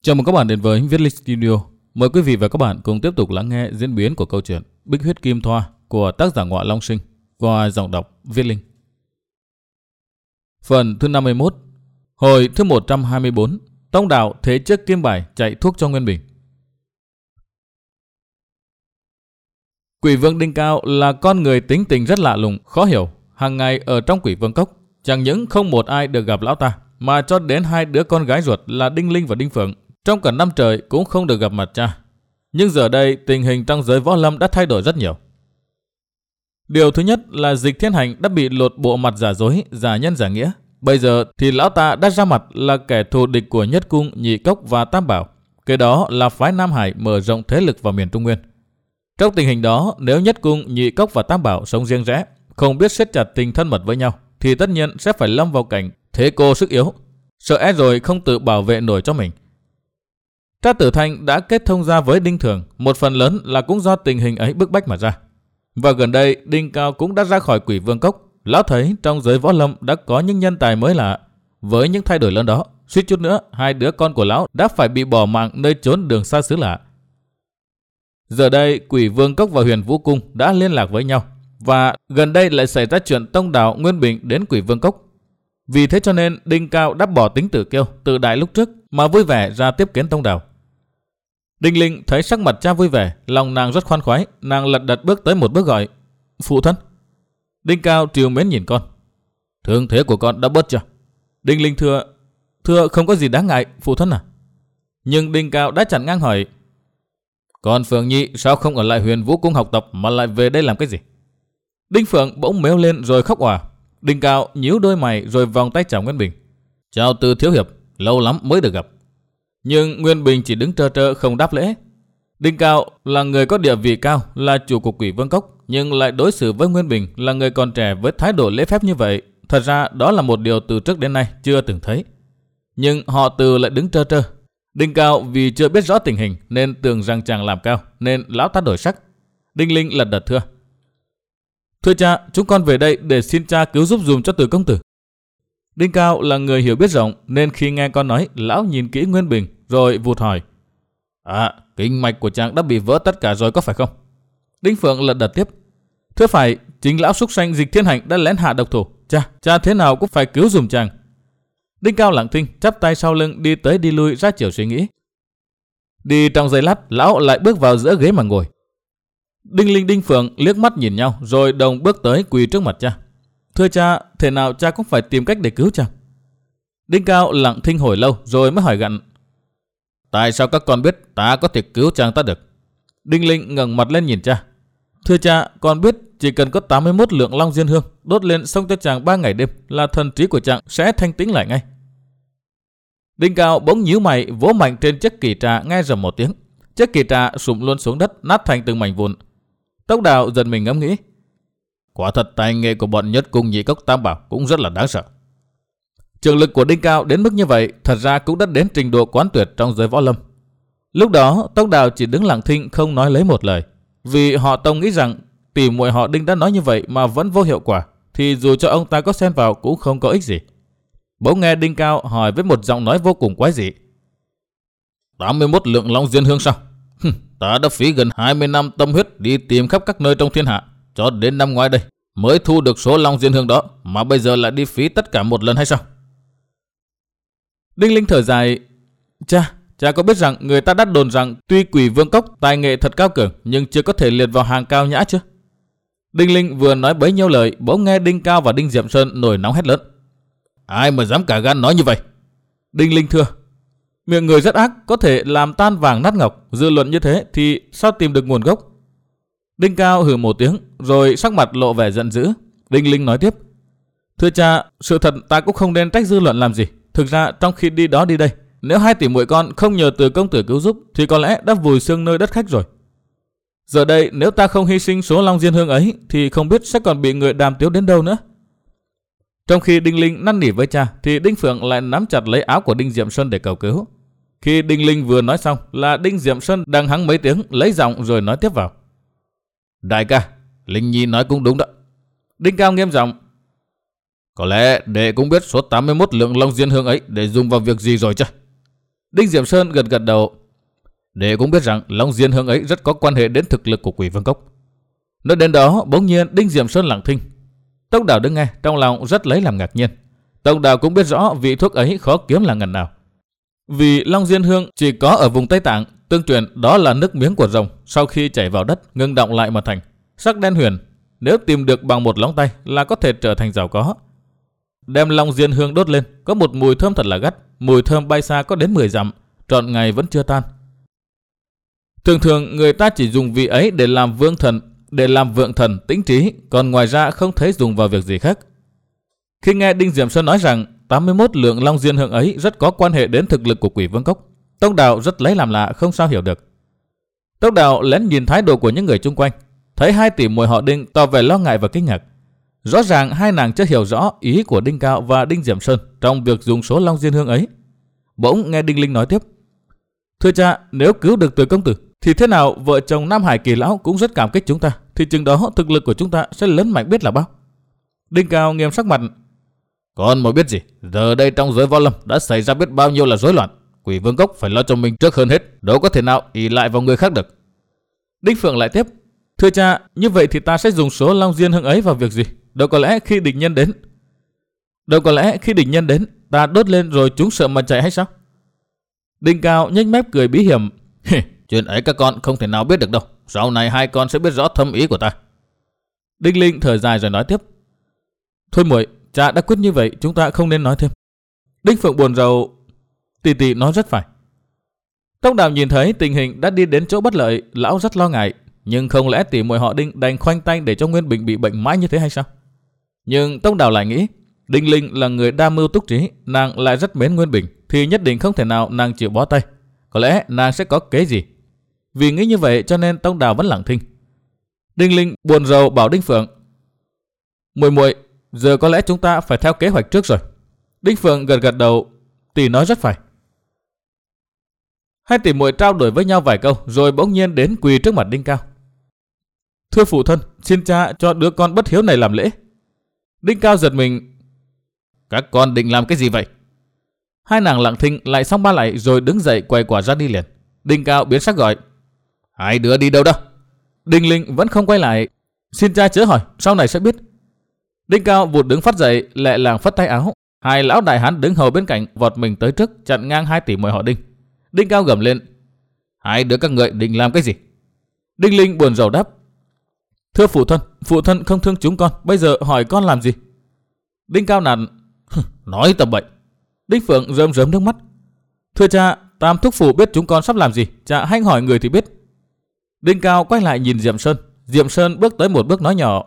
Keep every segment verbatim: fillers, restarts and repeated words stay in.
Chào mừng các bạn đến với Viết Linh Studio. Mời quý vị và các bạn cùng tiếp tục lắng nghe diễn biến của câu chuyện Bích Huyết Kim Thoa của tác giả Ngọa Long Sinh qua giọng đọc Viết Linh. Phần thứ năm mươi mốt. Hồi thứ một trăm hai mươi tư. Tông đạo thế trước kim bài chạy thuốc cho Nguyên Bình. Quỷ vương Đinh Cao là con người tính tình rất lạ lùng, khó hiểu. Hàng ngày ở trong Quỷ Vương Cốc, chẳng những không một ai được gặp lão ta, mà cho đến hai đứa con gái ruột là Đinh Linh và Đinh Phượng trong cả năm trời cũng không được gặp mặt cha. Nhưng giờ đây tình hình trong giới võ lâm đã thay đổi rất nhiều. Điều thứ nhất là Dịch Thiên Hành đã bị lột bộ mặt giả dối, giả nhân giả nghĩa. Bây giờ thì lão ta đã ra mặt là kẻ thù địch của Nhất Cung, Nhị Cốc và Tam Bảo. Cái đó là phái Nam Hải mở rộng thế lực vào miền Trung Nguyên. Trong tình hình đó, nếu Nhất Cung, Nhị Cốc và Tam Bảo sống riêng rẽ, không biết siết chặt tình thân mật với nhau, thì tất nhiên sẽ phải lâm vào cảnh thế cô sức yếu, sợ é rồi không tự bảo vệ nổi cho mình. Trác Tử Thanh đã kết thông ra với Đinh Thường, một phần lớn là cũng do tình hình ấy bức bách mà ra. Và gần đây Đinh Cao cũng đã ra khỏi Quỷ Vương Cốc. Lão thấy trong giới võ lâm đã có những nhân tài mới lạ. Với những thay đổi lớn đó, suýt chút nữa hai đứa con của lão đã phải bị bỏ mạng nơi chốn đường xa xứ lạ. Giờ đây Quỷ Vương Cốc và Huyền Vũ Cung đã liên lạc với nhau, và gần đây lại xảy ra chuyện tông đạo Nguyên Bình đến Quỷ Vương Cốc. Vì thế cho nên Đinh Cao đã bỏ tính tử kiêu tự đại lúc trước mà vui vẻ ra tiếp kiến tông đạo. Đinh Linh thấy sắc mặt cha vui vẻ, lòng nàng rất khoan khoái, nàng lật đật bước tới một bước gọi: "Phụ thân." Đinh Cao trìu mến nhìn con: "Thương thế của con đã bớt chưa?" Đinh Linh thưa: "Thưa không có gì đáng ngại, phụ thân à." Nhưng Đinh Cao đã chặn ngang hỏi: "Còn Phượng Nhi sao không ở lại Huyền Vũ Cung học tập mà lại về đây làm cái gì?" Đinh Phượng bỗng mếu lên rồi khóc òa. Đinh Cao nhíu đôi mày rồi vòng tay chào Nguyên Bình: "Chào Từ thiếu hiệp, lâu lắm mới được gặp." Nhưng Nguyên Bình chỉ đứng trơ trơ không đáp lễ. Đinh Cao là người có địa vị cao, là chủ của Quỷ Vương Cốc, nhưng lại đối xử với Nguyên Bình là người còn trẻ với thái độ lễ phép như vậy. Thật ra đó là một điều từ trước đến nay chưa từng thấy. Nhưng họ Từ lại đứng trơ trơ. Đinh Cao vì chưa biết rõ tình hình nên tưởng rằng chàng làm cao, nên lão ta đổi sắc. Đinh Linh lật đật thưa: "Thưa cha, chúng con về đây để xin cha cứu giúp dùm cho Từ công tử." Đinh Cao là người hiểu biết rộng, nên khi nghe con nói, lão nhìn kỹ Nguyên Bình rồi vụt hỏi: "À, kinh mạch của chàng đã bị vỡ tất cả rồi có phải không?" Đinh Phượng lật đật tiếp: "Thưa phải, chính lão súc sanh Dịch Thiên Hành đã lén hạ độc thủ. Cha, cha thế nào cũng phải cứu dùm chàng." Đinh Cao lặng thinh, chắp tay sau lưng đi tới đi lui ra chiều suy nghĩ. Đi trong giây lát, lão lại bước vào giữa ghế mà ngồi. Đinh Linh, Đinh Phượng liếc mắt nhìn nhau rồi đồng bước tới quỳ trước mặt cha: "Thưa cha, thế nào cha cũng phải tìm cách để cứu chàng." Đinh Cao lặng thinh hồi lâu rồi mới hỏi gặn: "Tại sao các con biết ta có thể cứu chàng ta được?" Đinh Linh ngẩng mặt lên nhìn cha: "Thưa cha, con biết chỉ cần có tám mươi mốt lượng long diên hương đốt lên xong cho chàng ba ngày đêm là thần trí của chàng sẽ thanh tĩnh lại ngay." Đinh Cao bỗng nhíu mày vỗ mạnh trên chiếc kỷ trà, nghe rầm một tiếng, chiếc kỷ trà sụp luôn xuống đất, nát thành từng mảnh vụn. Tốc Đạo giật mình ngẫm nghĩ: quả thật tài nghệ của bọn Nhất Cung, Nhị Cốc, Tam Bảo cũng rất là đáng sợ. Trường lực của Đinh Cao đến mức như vậy thật ra cũng đã đến trình độ quán tuyệt trong giới võ lâm. Lúc đó Tốc Đạo chỉ đứng lặng thinh không nói lấy một lời, vì họ Tông nghĩ rằng tỉ muội họ Đinh đã nói như vậy mà vẫn vô hiệu quả, thì dù cho ông ta có xen vào cũng không có ích gì. Bỗng nghe Đinh Cao hỏi với một giọng nói vô cùng quái dị: tám mươi mốt lượng long diên hương sao? Ta đã phí gần hai mươi năm tâm huyết đi tìm khắp các nơi trong thiên hạ, cho đến năm ngoái đây mới thu được số long diên hương đó, mà bây giờ lại đi phí tất cả một lần hay sao? Đinh Linh thở dài: Cha, cha có biết rằng người ta đã đồn rằng tuy Quỷ Vương Cốc tài nghệ thật cao cường nhưng chưa có thể liệt vào hàng cao nhã chưa? Đinh Linh vừa nói bấy nhiêu lời, bỗng nghe Đinh Cao và Đinh Diệm Sơn nổi nóng hét lớn: ai mà dám cả gan nói như vậy? Đinh Linh thưa: miệng người rất ác, có thể làm tan vàng nát ngọc, dư luận như thế thì sao tìm được nguồn gốc? Đinh Cao hừ một tiếng rồi sắc mặt lộ vẻ giận dữ. Đinh Linh nói tiếp: thưa cha, sự thật ta cũng không nên trách dư luận làm gì. Thực ra trong khi đi đó đi đây, nếu hai tỷ muội con không nhờ Từ công tử cứu giúp thì có lẽ đã vùi xương nơi đất khách rồi. Giờ đây nếu ta không hy sinh số long diên hương ấy thì không biết sẽ còn bị người đàm tiếu đến đâu nữa. Trong khi Đinh Linh năn nỉ với cha thì Đinh Phượng lại nắm chặt lấy áo của Đinh Diệm Sơn để cầu cứu. Khi Đinh Linh vừa nói xong là Đinh Diệm Sơn đang hắng mấy tiếng lấy giọng rồi nói tiếp vào: đại ca, Linh Nhi nói cũng đúng đó. Đinh Cao nghiêm giọng: có lẽ đệ cũng biết số tám mươi mốt lượng long diên hương ấy để dùng vào việc gì rồi chứ? Đinh Diệm Sơn gật gật đầu. Đệ cũng biết rằng Long Diên Hương ấy rất có quan hệ đến thực lực của Quỷ Vương Cốc. Nói đến đó, bỗng nhiên Đinh Diệm Sơn lặng thinh. Tông Đào đứng nghe, trong lòng rất lấy làm ngạc nhiên. Tông Đào cũng biết rõ vị thuốc ấy khó kiếm là ngần nào. Vì Long Diên Hương chỉ có ở vùng Tây Tạng, tương truyền đó là nước miếng của rồng sau khi chảy vào đất ngưng đọng lại mà thành, sắc đen huyền. Nếu tìm được bằng một lóng tay là có thể trở thành giàu có. Đem Long Diên Hương đốt lên, có một mùi thơm thật là gắt, mùi thơm bay xa có đến mười dặm, trọn ngày vẫn chưa tan. Thường thường người ta chỉ dùng vị ấy để làm vương thần, để làm vượng thần tĩnh trí, còn ngoài ra không thấy dùng vào việc gì khác. Khi nghe Đinh Diệm Sơn nói rằng tám mươi mốt lượng Long Diên Hương ấy rất có quan hệ đến thực lực của Quỷ Vương Cốc, Tông Đào rất lấy làm lạ, không sao hiểu được. Tông Đào lén nhìn thái độ của những người chung quanh, thấy hai tỷ muội họ Đinh tỏ vẻ lo ngại và kinh ngạc. Rõ ràng hai nàng chưa hiểu rõ ý của Đinh Cao và Đinh Diệm Sơn trong việc dùng số Long Diên Hương ấy. Bỗng nghe Đinh Linh nói tiếp: Thưa cha, nếu cứu được Từ công tử thì thế nào vợ chồng Nam Hải Kỳ lão cũng rất cảm kích chúng ta, thì chừng đó thực lực của chúng ta sẽ lớn mạnh biết là bao. Đinh Cao nghiêm sắc mặt: Con mới biết gì, giờ đây trong giới võ lâm đã xảy ra biết bao nhiêu là rối loạn. Quỷ Vương Cốc phải lo cho mình trước hơn hết, đâu có thể nào ỷ lại vào người khác được. Đinh Phượng lại tiếp: Thưa cha, như vậy thì ta sẽ dùng số Long Diên Hương ấy vào việc gì? Đâu có lẽ khi địch nhân đến Đâu có lẽ khi địch nhân đến ta đốt lên rồi chúng sợ mà chạy hay sao? Đinh Cao nhếch mép cười bí hiểm: Chuyện ấy các con không thể nào biết được đâu, sau này hai con sẽ biết rõ thâm ý của ta. Đinh Linh thở dài rồi nói tiếp: Thôi muội, cha đã quyết như vậy, chúng ta không nên nói thêm. Đinh Phượng buồn rầu: Tỷ tỷ nói rất phải. Tông Đào nhìn thấy tình hình đã đi đến chỗ bất lợi, lão rất lo ngại. Nhưng không lẽ tỷ muội họ Đinh đành khoanh tay để cho Nguyên Bình bị bệnh mãi như thế hay sao? Nhưng Tông Đào lại nghĩ, Đinh Linh là người đa mưu túc trí, nàng lại rất mến Nguyên Bình, thì nhất định không thể nào nàng chịu bó tay. Có lẽ nàng sẽ có kế gì. Vì nghĩ như vậy cho nên Tông Đào vẫn lặng thinh. Đinh Linh buồn rầu bảo Đinh Phượng: Muội muội, giờ có lẽ chúng ta phải theo kế hoạch trước rồi. Đinh Phượng gật gật đầu: Tỷ nói rất phải. Hai tỷ muội trao đổi với nhau vài câu rồi bỗng nhiên đến quỳ trước mặt Đinh Cao. Thưa phụ thân, xin cha cho đứa con bất hiếu này làm lễ. Đinh Cao giật mình: Các con định làm cái gì vậy? Hai nàng lặng thinh lại xong ba lại rồi đứng dậy quay quả ra đi liền. Đinh Cao biến sắc gọi: Hai đứa đi đâu đó? Đinh Linh vẫn không quay lại: Xin cha chớ hỏi, sau này sẽ biết. Đinh Cao vụt đứng phát dậy, lẹ làng phất tay áo. Hai lão đại hán đứng hầu bên cạnh vọt mình tới trước chặn ngang hai tỷ muội họ Đinh. Đinh Cao gầm lên: Hai đứa các người định làm cái gì? Đinh Linh buồn rầu đáp: Thưa phụ thân, phụ thân không thương chúng con, bây giờ hỏi con làm gì? Đinh Cao nạt: Nói tầm bậy. Đinh Phượng rơm rớm nước mắt: Thưa cha, Tam thúc phụ biết chúng con sắp làm gì, cha hãy hỏi người thì biết. Đinh Cao quay lại nhìn Diệm Sơn. Diệm Sơn bước tới một bước nói nhỏ: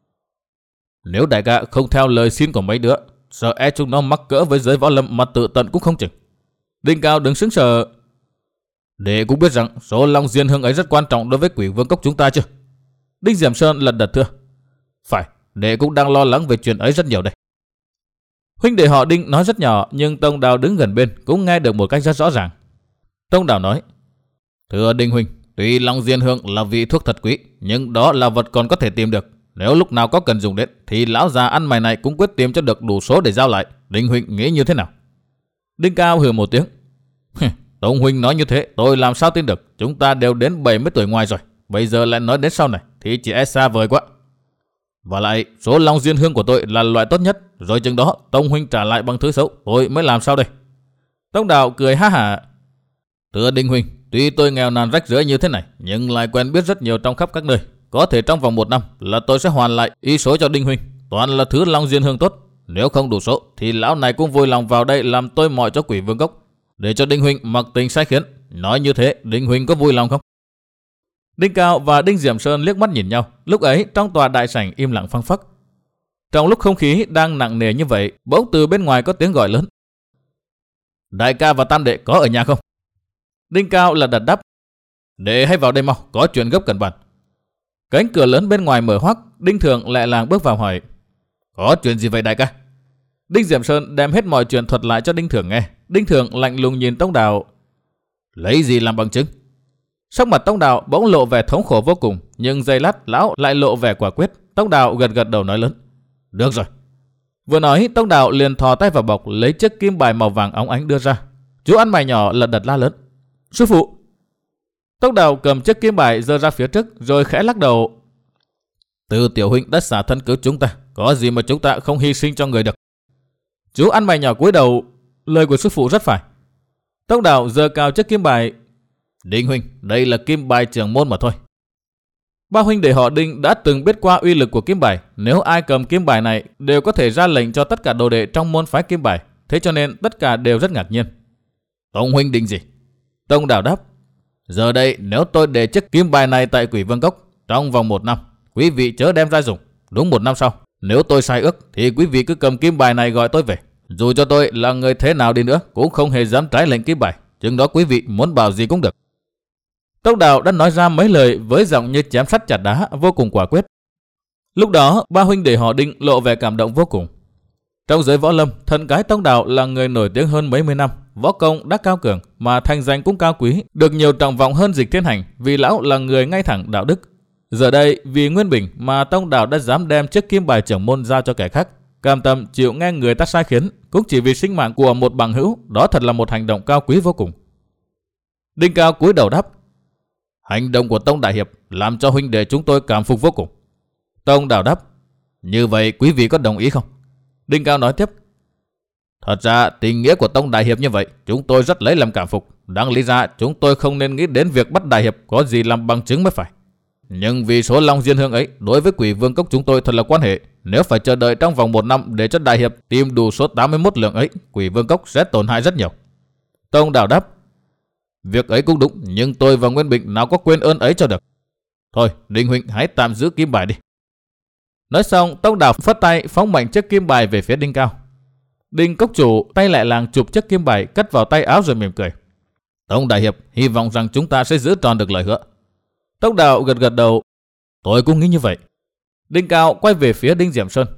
Nếu đại ca không theo lời xin của mấy đứa, sợ e chúng nó mắc cỡ với giới võ lâm mà tự tận cũng không chừng. Đinh Cao đứng sững sờ: Đệ cũng biết rằng số Long Diên Hương ấy rất quan trọng đối với Quỷ Vương Cốc chúng ta chứ? Đinh Diệm Sơn lật đật thưa: Phải, đệ cũng đang lo lắng về chuyện ấy rất nhiều đây. Huynh đệ họ Đinh nói rất nhỏ, nhưng Tông Đào đứng gần bên cũng nghe được một cách rất rõ ràng. Tông Đào nói: Thưa Đinh huynh, tuy Long Diên Hương là vị thuốc thật quý, nhưng đó là vật còn có thể tìm được. Nếu lúc nào có cần dùng đến, thì lão già ăn mày này cũng quyết tìm cho được đủ số để giao lại. Đinh huynh nghĩ như thế nào? Đinh Cao hừ một tiếng: Tông huynh nói như thế, tôi làm sao tin được? Chúng ta đều đến bảy mươi tuổi ngoài rồi, bây giờ lại nói đến sau này thì chỉ e xa vời quá. Và lại, số Long Diên Hương của tôi là loại tốt nhất, rồi chừng đó Tông huynh trả lại bằng thứ xấu, tôi mới làm sao đây? Tông Đào cười ha hả: Thưa Đinh huynh, tuy tôi nghèo nàn rách rưới như thế này, nhưng lại quen biết rất nhiều trong khắp các nơi. Có thể trong vòng một năm là tôi sẽ hoàn lại ý số cho Đinh huynh, toàn là thứ Long Diên Hương tốt. Nếu không đủ số thì lão này cũng vui lòng vào đây làm tôi mọi cho Quỷ Vương Cốc, để cho Đinh huynh mặc tình sai khiến. Nói như thế, Đinh huynh có vui lòng không? Đinh Cao và Đinh Diệm Sơn liếc mắt nhìn nhau. Lúc ấy trong tòa đại sảnh im lặng phăng phắc. Trong lúc không khí đang nặng nề như vậy, bỗng từ bên ngoài có tiếng gọi lớn: Đại ca và tam đệ có ở nhà không? Đinh Cao là đặt đáp: Đệ hãy vào đây mau, có chuyện gấp cần bàn. Cánh cửa lớn bên ngoài mở hoắc. Đinh Thượng lẹ làng bước vào hỏi: Có chuyện gì vậy đại ca? Đinh Diệm Sơn đem hết mọi chuyện thuật lại cho Đinh Thượng nghe. Đinh Thượng lạnh lùng nhìn Tông Đào: Lấy gì làm bằng chứng? Sắc mặt Tông Đào bỗng lộ vẻ thống khổ vô cùng, nhưng giây lát lão lại lộ vẻ quả quyết. Tông Đào gật gật đầu nói lớn: Được rồi. Vừa nói, Tông Đào liền thò tay vào bọc lấy chiếc kim bài màu vàng óng ánh đưa ra. Chú ăn mày nhỏ lật đật la lớn. Sư phụ! Tông Đào cầm chiếc kim bài giơ ra phía trước rồi khẽ lắc đầu. Từ tiểu huynh đã xả thân cứu chúng ta, có gì mà chúng ta không hy sinh cho người được. Chú ăn mày nhỏ cúi đầu. Lời của sư phụ rất phải. Tông Đào giơ cao chiếc kim bài. Đinh huynh, đây là kim bài trưởng môn mà thôi. Ba huynh đệ họ Đinh đã từng biết qua uy lực của kim bài. Nếu ai cầm kim bài này đều có thể ra lệnh cho tất cả đồ đệ trong môn phái kim bài. Thế cho nên tất cả đều rất ngạc nhiên. Tông huynh định gì? Tông Đào đáp. Giờ đây nếu tôi để chiếc kim bài này tại Quỷ Vương Cốc trong vòng một năm, quý vị chớ đem ra dùng. Đúng một năm sau, nếu tôi sai ước thì quý vị cứ cầm kim bài này gọi tôi về. Dù cho tôi là người thế nào đi nữa cũng không hề dám trái lệnh kim bài. Chừng đó quý vị muốn bảo gì cũng được. Tông Đào đã nói ra mấy lời với giọng như chém sắt chặt đá, vô cùng quả quyết. Lúc đó ba huynh đệ họ Đinh lộ vẻ cảm động vô cùng. Trong giới võ lâm, thân cái Tông Đào là người nổi tiếng hơn mấy mươi năm, võ công đã cao cường mà thành danh cũng cao quý, được nhiều trọng vọng hơn Dịch Thiên Hành vì lão là người ngay thẳng đạo đức. Giờ đây vì Nguyên Bình mà Tông Đào đã dám đem chiếc kim bài trưởng môn giao cho kẻ khác, cam tâm chịu nghe người ta sai khiến, cũng chỉ vì sinh mạng của một bằng hữu, đó thật là một hành động cao quý vô cùng. Đinh Cao cúi đầu đáp. Hành động của Tông đại hiệp làm cho huynh đệ chúng tôi cảm phục vô cùng. Tông Đào đáp. Như vậy quý vị có đồng ý không? Đinh Cao nói tiếp. Thật ra tình nghĩa của Tông đại hiệp như vậy chúng tôi rất lấy làm cảm phục. Đáng lý ra chúng tôi không nên nghĩ đến việc bắt đại hiệp có gì làm bằng chứng mới phải. Nhưng vì số Long Diên Hương ấy đối với Quỷ Vương Cốc chúng tôi thật là quan hệ. Nếu phải chờ đợi trong vòng một năm để cho đại hiệp tìm đủ số tám mươi mốt lượng ấy, Quỷ Vương Cốc sẽ tổn hại rất nhiều. Tông Đào đáp. Việc ấy cũng đúng, nhưng tôi và Nguyên Bình nào có quên ơn ấy cho được. Thôi, Đinh huynh hãy tạm giữ kim bài đi. Nói xong, Tông Đào phất tay phóng mạnh chiếc kim bài về phía Đinh Cao. Đinh Cốc chủ tay lại làng chụp chiếc kim bài cất vào tay áo rồi mỉm cười. Tông đại hiệp hy vọng rằng chúng ta sẽ giữ tròn được lời hứa. Tông Đào gật gật đầu. Tôi cũng nghĩ như vậy. Đinh Cao quay về phía Đinh Diệm Sơn.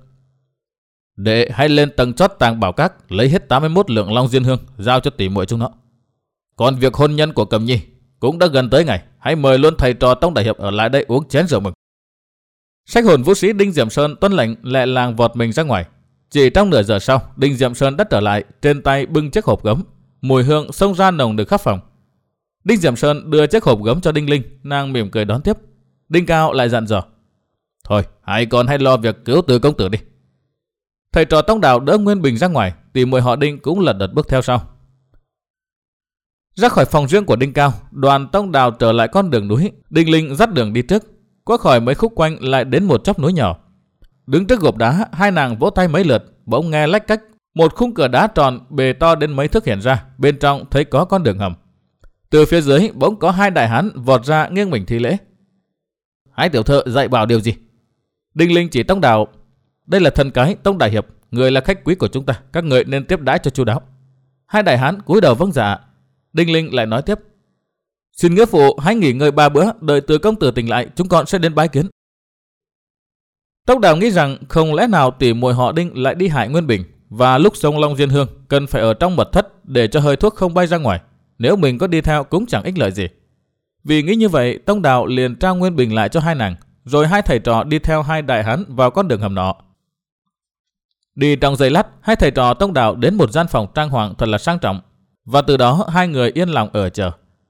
Đệ hãy lên tầng chót tàng bảo các lấy hết tám mươi mốt lượng Long Diên Hương giao cho tỷ muội chúng nó. Còn việc hôn nhân của Cẩm Nhi cũng đã gần tới ngày, hãy mời luôn thầy trò Tông đại hiệp ở lại đây uống chén rượu mừng. Sách hồn vũ sĩ Đinh Diệm Sơn tuân lệnh lẹ làng vọt mình ra ngoài. Chỉ trong nửa giờ sau, Đinh Diệm Sơn đã trở lại, trên tay bưng chiếc hộp gấm, mùi hương xông ra nồng được khắp phòng. Đinh Diệm Sơn đưa chiếc hộp gấm cho Đinh Linh, nàng mỉm cười đón tiếp. Đinh Cao lại dặn dò. Thôi, hai con hãy lo việc cứu Từ công tử đi. Thầy trò Tông Đào đỡ Nguyên Bình ra ngoài, tỷ muội họ Đinh cũng lật đật bước theo sau. Ra khỏi phòng riêng của Đinh Cao, đoàn Tông Đào trở lại con đường núi. Đinh Linh dắt đường đi trước, qua khỏi mấy khúc quanh lại đến một chóp núi nhỏ. Đứng trước gộp đá, hai nàng vỗ tay mấy lượt, bỗng nghe lách cách, một khung cửa đá tròn bề to đến mấy thước hiện ra, bên trong thấy có con đường hầm. Từ phía dưới bỗng có hai đại hán vọt ra nghiêng mình thi lễ. Hai tiểu thợ dạy bảo điều gì? Đinh Linh chỉ Tông Đào. Đây là thần cái Tông đại hiệp, người là khách quý của chúng ta, các người nên tiếp đãi cho chu đáo. Hai đại hán cúi đầu vâng dạ. Đinh Linh lại nói tiếp. Xin nghĩa phụ hãy nghỉ ngơi ba bữa, đợi Từ công tử tỉnh lại chúng con sẽ đến bái kiến. Tông Đào nghĩ rằng không lẽ nào tỷ muội họ Đinh lại đi hại Nguyên Bình, và lúc sông Long Diên Hương cần phải ở trong mật thất để cho hơi thuốc không bay ra ngoài. Nếu mình có đi theo cũng chẳng ích lợi gì. Vì nghĩ như vậy, Tông Đào liền trao Nguyên Bình lại cho hai nàng, rồi hai thầy trò đi theo hai đại hán vào con đường hầm nọ. Đi trong giây lát, hai thầy trò Tông Đào đến một gian phòng trang hoàng thật là sang trọng, và từ đó hai người yên lòng ở chờ.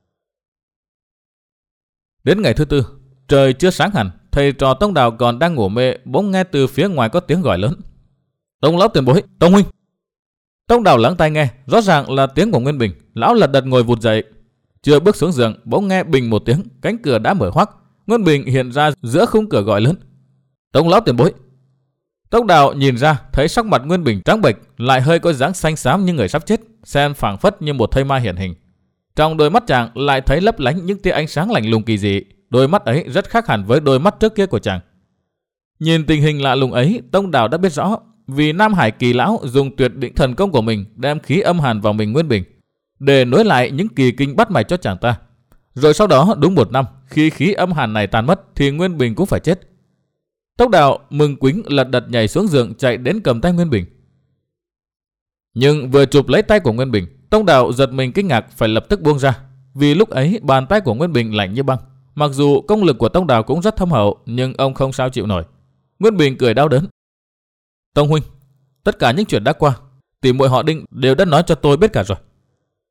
Đến ngày thứ tư, trời chưa sáng hẳn, thầy trò Tông Đào còn đang ngủ mê, bỗng nghe từ phía ngoài có tiếng gọi lớn. Tông lão tiền bối, Tông huynh. Tông Đào lắng tai nghe, rõ ràng là tiếng của Nguyên Bình. Lão lật đật ngồi vụt dậy, chưa bước xuống giường, bỗng nghe bình một tiếng, cánh cửa đã mở hoắc. Nguyên Bình hiện ra giữa khung cửa gọi lớn. Tông lão tiền bối. Tông Đào nhìn ra, thấy sắc mặt Nguyên Bình trắng bệch, lại hơi có dáng xanh xám như người sắp chết, xem phảng phất như một thây ma hiện hình. Trong đôi mắt chàng lại thấy lấp lánh những tia ánh sáng lạnh lùng kỳ dị. Đôi mắt ấy rất khác hẳn với đôi mắt trước kia của chàng. Nhìn tình hình lạ lùng ấy, Tông Đào đã biết rõ, vì Nam Hải Kỳ lão dùng tuyệt đỉnh thần công của mình đem khí âm hàn vào mình Nguyên Bình, để nối lại những kỳ kinh bắt mạch cho chàng ta. Rồi sau đó đúng một năm, khi khí âm hàn này tan mất thì Nguyên Bình cũng phải chết. Tông Đào mừng quính lật đật nhảy xuống giường chạy đến cầm tay Nguyên Bình. Nhưng vừa chụp lấy tay của Nguyên Bình, Tông Đào giật mình kinh ngạc phải lập tức buông ra, vì lúc ấy bàn tay của Nguyên Bình lạnh như băng. Mặc dù công lực của Tông Đào cũng rất thâm hậu, nhưng ông không sao chịu nổi. Nguyên Bình cười đau đớn. Tông huynh, tất cả những chuyện đã qua, tỷ muội họ Đinh đều đã nói cho tôi biết cả rồi.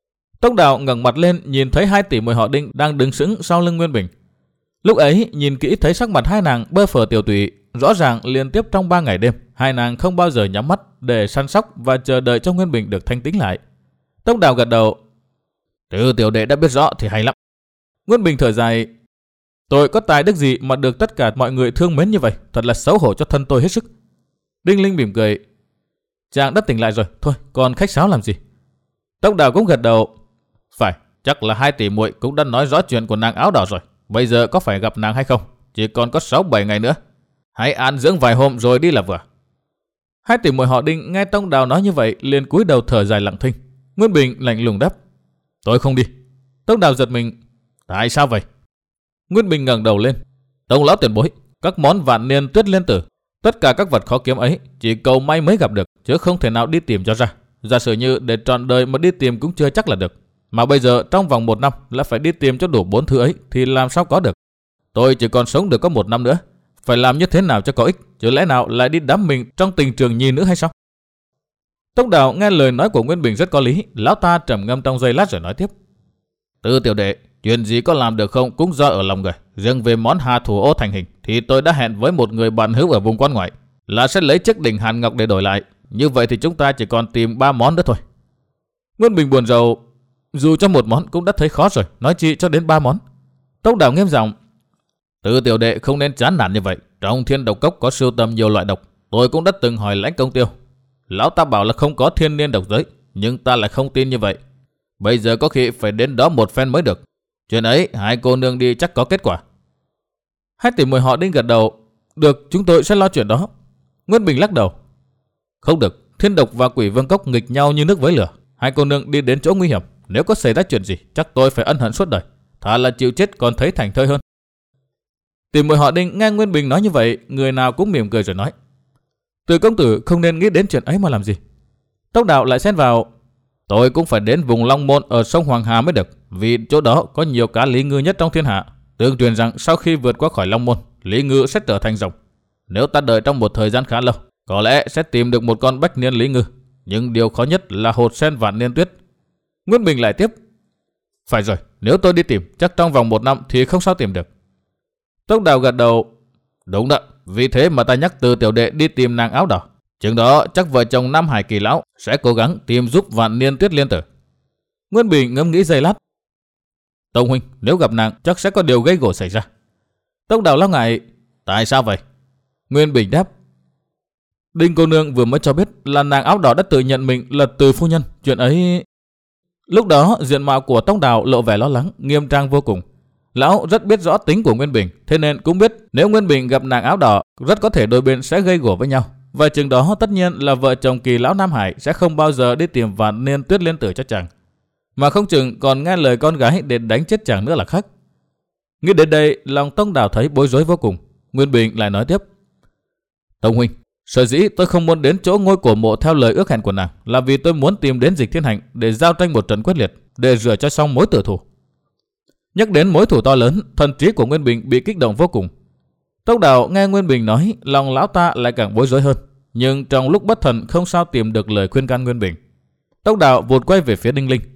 Tông Đào ngẩng mặt lên nhìn thấy hai tỷ muội họ Đinh đang đứng sững sau lưng Nguyên Bình. Lúc ấy nhìn kỹ thấy sắc mặt hai nàng bơ phờ tiều tụy, rõ ràng liên tiếp trong ba ngày đêm, hai nàng không bao giờ nhắm mắt để săn sóc và chờ đợi cho Nguyên Bình được thanh tĩnh lại. Tông Đào gật đầu. Từ tiểu đệ đã biết rõ thì hay lắm. Nguyên Bình thở dài. Tôi có tài đức gì mà được tất cả mọi người thương mến như vậy, thật là xấu hổ cho thân tôi hết sức. Đinh Linh mỉm cười. Chàng đã tỉnh lại rồi, thôi còn khách sáo làm gì? Tông Đào cũng gật đầu. Phải, chắc là hai tỷ muội cũng đã nói rõ chuyện của nàng áo đỏ rồi. Bây giờ có phải gặp nàng hay không? Chỉ còn có sáu bảy ngày nữa. Hãy an dưỡng vài hôm rồi đi là vừa. Hai tỷ muội họ Đinh nghe Tông Đào nói như vậy liền cúi đầu thở dài lặng thinh. Nguyên Bình lạnh lùng đáp. Tôi không đi. Tông Đào giật mình. Tại sao vậy? Nguyên Bình ngẩng đầu lên. Tông lão tiền bối, các món vạn niên tuyết liên tử, tất cả các vật khó kiếm ấy chỉ cầu may mới gặp được, chứ không thể nào đi tìm cho ra. Giả sử như để trọn đời mà đi tìm cũng chưa chắc là được. Mà bây giờ trong vòng một năm là phải đi tìm cho đủ bốn thứ ấy thì làm sao có được. Tôi chỉ còn sống được có một năm nữa. Phải làm như thế nào cho có ích, chứ lẽ nào lại đi đắm mình trong tình trường nhi nữ hay sao? Tông Đào nghe lời nói của Nguyên Bình rất có lý. Lão ta trầm ngâm trong giây lát rồi nói tiếp. Từ tiểu đệ, chuyện gì có làm được không cũng do ở lòng người. Riêng về món hà thủ ô thành hình thì tôi đã hẹn với một người bạn hữu ở vùng quan ngoại là sẽ lấy chiếc đỉnh hàn ngọc để đổi lại. Như vậy thì chúng ta chỉ còn tìm ba món nữa thôi. Nguyên Bình buồn rầu. Dù cho một món cũng đã thấy khó rồi, nói chi cho đến ba món. Tông Đào nghiêm giọng. Từ tiểu đệ không nên chán nản như vậy. Trong thiên độc cốc có sưu tầm nhiều loại độc. Tôi cũng đã từng hỏi Lãnh Công Tiêu. Lão ta bảo là không có thiên niên độc giới, nhưng ta lại không tin như vậy. Bây giờ có khi phải đến đó một phen mới được. Chuyện ấy hai cô nương đi chắc có kết quả. Hai tỷ muội họ Đinh gật đầu. Được, chúng tôi sẽ lo chuyện đó. Nguyên Bình lắc đầu. Không được, thiên độc và quỷ vương cốc nghịch nhau như nước với lửa. Hai cô nương đi đến chỗ nguy hiểm, nếu có xảy ra chuyện gì chắc tôi phải ân hận suốt đời. Thà là chịu chết còn thấy thành thơi hơn. Tỷ muội họ Đinh nghe Nguyên Bình nói như vậy, người nào cũng mỉm cười rồi nói. Từ công tử không nên nghĩ đến chuyện ấy mà làm gì. Tông Đào lại xen vào. Tôi cũng phải đến vùng Long Môn ở sông Hoàng Hà mới được, vì chỗ đó có nhiều cá lý ngư nhất trong thiên hạ. Tương truyền rằng sau khi vượt qua khỏi Long Môn, lý ngư sẽ trở thành rồng. Nếu ta đợi trong một thời gian khá lâu, có lẽ sẽ tìm được một con bách niên lý ngư. Nhưng điều khó nhất là hột sen vạn niên tuyết. Nguyên Bình lại tiếp. Phải rồi, nếu tôi đi tìm, chắc trong vòng một năm thì không sao tìm được. Tông Đào gật đầu. Đúng đó, vì thế mà ta nhắc Từ tiểu đệ đi tìm nàng áo đỏ. Chừng đó chắc vợ chồng Nam Hải Kỳ lão sẽ cố gắng tìm giúp vạn niên tuyết liên tử. Nguyên Bình ngẫm nghĩ giây lát. Tông huynh, nếu gặp nàng chắc sẽ có điều gây gổ xảy ra. Tông Đào lo ngại. Tại sao vậy? Nguyên Bình đáp. Đinh cô nương vừa mới cho biết là nàng áo đỏ đã tự nhận mình là Từ phu nhân. Chuyện ấy... Lúc đó diện mạo của Tông Đào lộ vẻ lo lắng, nghiêm trang vô cùng. Lão rất biết rõ tính của Nguyên Bình, thế nên cũng biết nếu Nguyên Bình gặp nàng áo đỏ, rất có thể đôi bên sẽ gây gổ với nhau. Và chừng đó tất nhiên là vợ chồng Kỳ lão Nam Hải sẽ không bao giờ đi tìm vạn niên tuyết liên tử cho chàng, mà không chừng còn nghe lời con gái để đánh chết chàng nữa là khác. Nghĩ đến đây, lòng Tông Đào thấy bối rối vô cùng. Nguyên Bình lại nói tiếp. Tông huynh, sở dĩ tôi không muốn đến chỗ ngôi cổ mộ theo lời ước hẹn của nàng là vì tôi muốn tìm đến Dịch Thiên Hạnh để giao tranh một trận quyết liệt, để rửa cho xong mối tử thù. Nhắc đến mối thù to lớn, thần trí của Nguyên Bình bị kích động vô cùng. Tông Đào nghe Nguyên Bình nói, lòng lão ta lại càng bối rối hơn, nhưng trong lúc bất thần không sao tìm được lời khuyên can Nguyên Bình. Tông Đào vụt quay về phía Đinh Linh.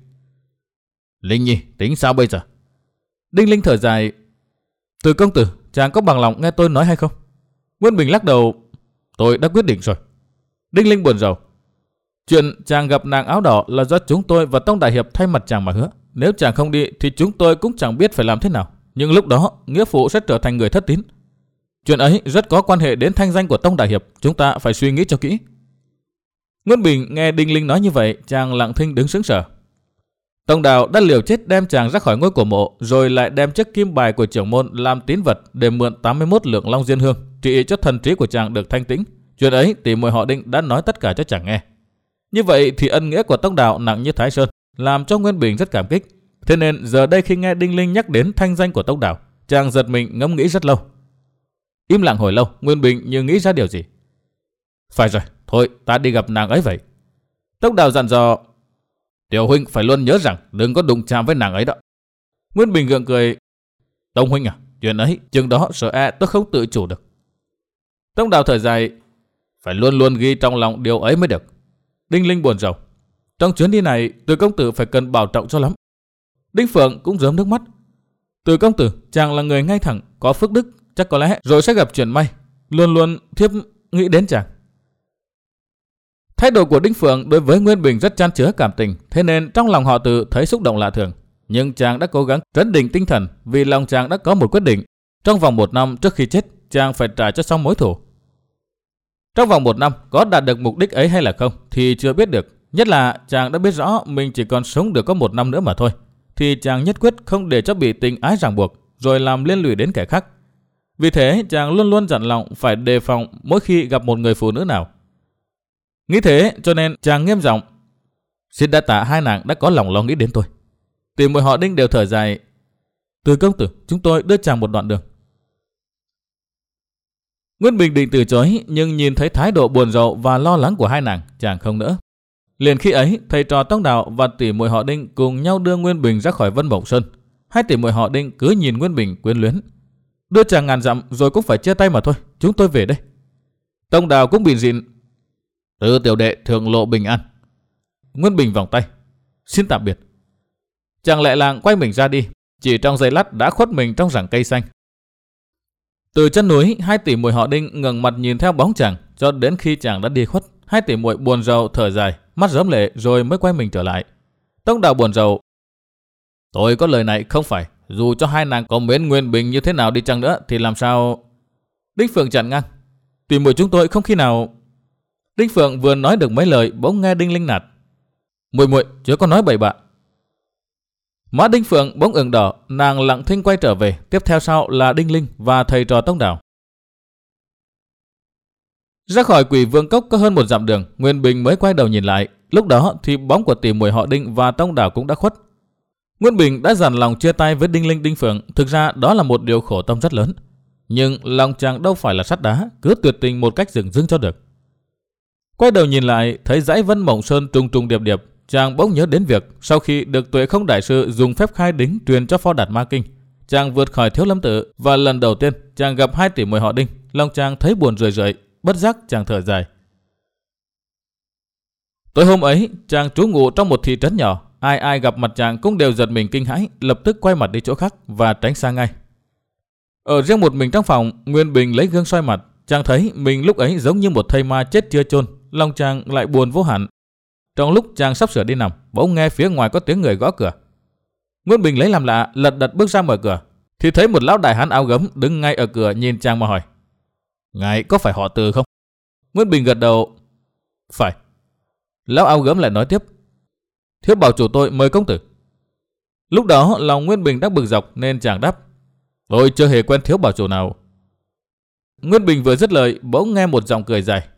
Linh nhi, tính sao bây giờ? Đinh Linh thở dài. Từ công tử, chàng có bằng lòng nghe tôi nói hay không? Nguyên Bình lắc đầu. Tôi đã quyết định rồi. Đinh Linh buồn rầu. Chuyện chàng gặp nàng áo đỏ là do chúng tôi và Tông đại hiệp thay mặt chàng mà hứa. Nếu chàng không đi thì chúng tôi cũng chẳng biết phải làm thế nào. Nhưng lúc đó nghĩa phụ sẽ trở thành người thất tín. Chuyện ấy rất có quan hệ đến thanh danh của Tông đại hiệp. Chúng ta phải suy nghĩ cho kỹ. Nguyên Bình nghe Đinh Linh nói như vậy, chàng lặng thinh đứng sững sờ. Tông Đào đã liều chết đem chàng ra khỏi ngôi cổ mộ, rồi lại đem chiếc kim bài của trưởng môn làm tín vật để mượn tám mươi mốt lượng long diên hương, trị cho thần trí của chàng được thanh tĩnh. Chuyện ấy tỷ muội họ Đinh đã nói tất cả cho chàng nghe. Như vậy thì ân nghĩa của Tông Đào nặng như Thái Sơn, làm cho Nguyên Bình rất cảm kích. Thế nên giờ đây khi nghe Đinh Linh nhắc đến thanh danh của Tông Đào, chàng giật mình ngẫm nghĩ rất lâu. Im lặng hồi lâu, Nguyên Bình như nghĩ ra điều gì. Phải rồi, thôi ta đi gặp nàng ấy vậy. Tông Đào dặn dò. Tiểu huynh phải luôn nhớ rằng đừng có đụng chạm với nàng ấy đó. Nguyên Bình gượng cười. Tông huynh à, chuyện ấy chừng đó sợ e tôi không tự chủ được. Tông Đào thở dài. Phải luôn luôn ghi trong lòng điều ấy mới được. Đinh Linh buồn rầu. Trong chuyến đi này, Từ công tử phải cần bảo trọng cho lắm. Đinh Phượng cũng rớm nước mắt. Từ công tử, chàng là người ngay thẳng, có phước đức, chắc có lẽ rồi sẽ gặp chuyện may. Luôn luôn thiếp nghĩ đến chàng. Thái độ của Đinh Phượng đối với Nguyên Bình rất chan chứa cảm tình, thế nên trong lòng họ Từ thấy xúc động lạ thường. Nhưng chàng đã cố gắng trấn định tinh thần vì lòng chàng đã có một quyết định. Trong vòng một năm trước khi chết, chàng phải trả cho xong mối thù. Trong vòng một năm có đạt được mục đích ấy hay là không thì chưa biết được. Nhất là chàng đã biết rõ mình chỉ còn sống được có một năm nữa mà thôi, thì chàng nhất quyết không để cho bị tình ái ràng buộc rồi làm liên lụy đến kẻ khác. Vì thế chàng luôn luôn dặn lòng phải đề phòng mỗi khi gặp một người phụ nữ nào. Nghĩ thế cho nên chàng nghiêm giọng: Xin đa tạ hai nàng đã có lòng lo nghĩ đến tôi. Tỷ muội họ Đinh đều thở dài: Từ công tử, chúng tôi đưa chàng một đoạn đường. Nguyên Bình định từ chối, nhưng nhìn thấy thái độ buồn rầu và lo lắng của hai nàng, chàng không nỡ. Liền khi ấy, thầy trò Tông Đào và tỷ muội họ Đinh cùng nhau đưa Nguyên Bình ra khỏi Vân Mộng Sơn. Hai tỷ muội họ Đinh cứ nhìn Nguyên Bình quyến luyến. Đưa chàng ngàn dặm rồi cũng phải chia tay mà thôi, chúng tôi về đây. Tông Đào cũng bịn rịn: Từ tiểu đệ thượng lộ bình an. Nguyên Bình vòng tay: Xin tạm biệt. Chàng lẹ làng quay mình ra đi, chỉ trong giây lát đã khuất mình trong rặng cây xanh. Từ chân núi, hai tỷ muội họ Đinh ngẩng mặt nhìn theo bóng chàng cho đến khi chàng đã đi khuất. Hai tỷ muội buồn rầu thở dài, mắt rớm lệ rồi mới quay mình trở lại. Tông Đào buồn rầu: Tôi có lời này không phải, dù cho hai nàng có mến Nguyên Bình như thế nào đi chăng nữa thì làm sao? Đinh Phượng chặn ngang: Tỷ muội chúng tôi không khi nào. Đinh Phượng vừa nói được mấy lời bỗng nghe Đinh Linh nạt: Muội muội chớ có nói bậy bạ. Má Đinh Phượng bỗng ửng đỏ, nàng lặng thinh quay trở về. Tiếp theo sau là Đinh Linh và thầy trò Tông Đào. Ra khỏi Quỷ Vương Cốc có hơn một dặm đường, Nguyên Bình mới quay đầu nhìn lại. Lúc đó thì bóng của tỷ muội họ Đinh và Tông Đào cũng đã khuất. Nguyên Bình đã dằn lòng chia tay với Đinh Linh Đinh Phượng. Thực ra đó là một điều khổ tâm rất lớn. Nhưng lòng chàng đâu phải là sắt đá, cứ tuyệt tình một cách dửng dưng cho được. Quay đầu nhìn lại, thấy dãy Vân Mộng Sơn trùng trùng điệp điệp, chàng bỗng nhớ đến việc sau khi được Tuệ Không Đại Sư dùng phép khai đính truyền cho Phò Đạt Ma Kinh, chàng vượt khỏi Thiếu Lâm Tự và lần đầu tiên chàng gặp hai tỷ muội họ Đinh, lòng chàng thấy buồn rười rượi, bất giác chàng thở dài. Tối hôm ấy, chàng trú ngụ trong một thị trấn nhỏ, ai ai gặp mặt chàng cũng đều giật mình kinh hãi, lập tức quay mặt đi chỗ khác và tránh xa ngay. Ở riêng một mình trong phòng, Nguyên Bình lấy gương soi mặt, chàng thấy mình lúc ấy giống như một thây ma chết chưa chôn, lòng chàng lại buồn vô hạn. Trong lúc chàng sắp sửa đi nằm, bỗng nghe phía ngoài có tiếng người gõ cửa. Nguyên Bình lấy làm lạ, lật đật bước ra mở cửa, thì thấy một lão đại hán áo gấm đứng ngay ở cửa nhìn chàng mà hỏi: Ngài có phải họ Từ không? Nguyên Bình gật đầu: Phải. Lão áo gấm lại nói tiếp: Thiếu bảo chủ tôi mời công tử. Lúc đó lòng Nguyên Bình đang bực dọc nên chàng đáp: Tôi chưa hề quen thiếu bảo chủ nào. Nguyên Bình vừa dứt lời, bỗng nghe một giọng cười dài: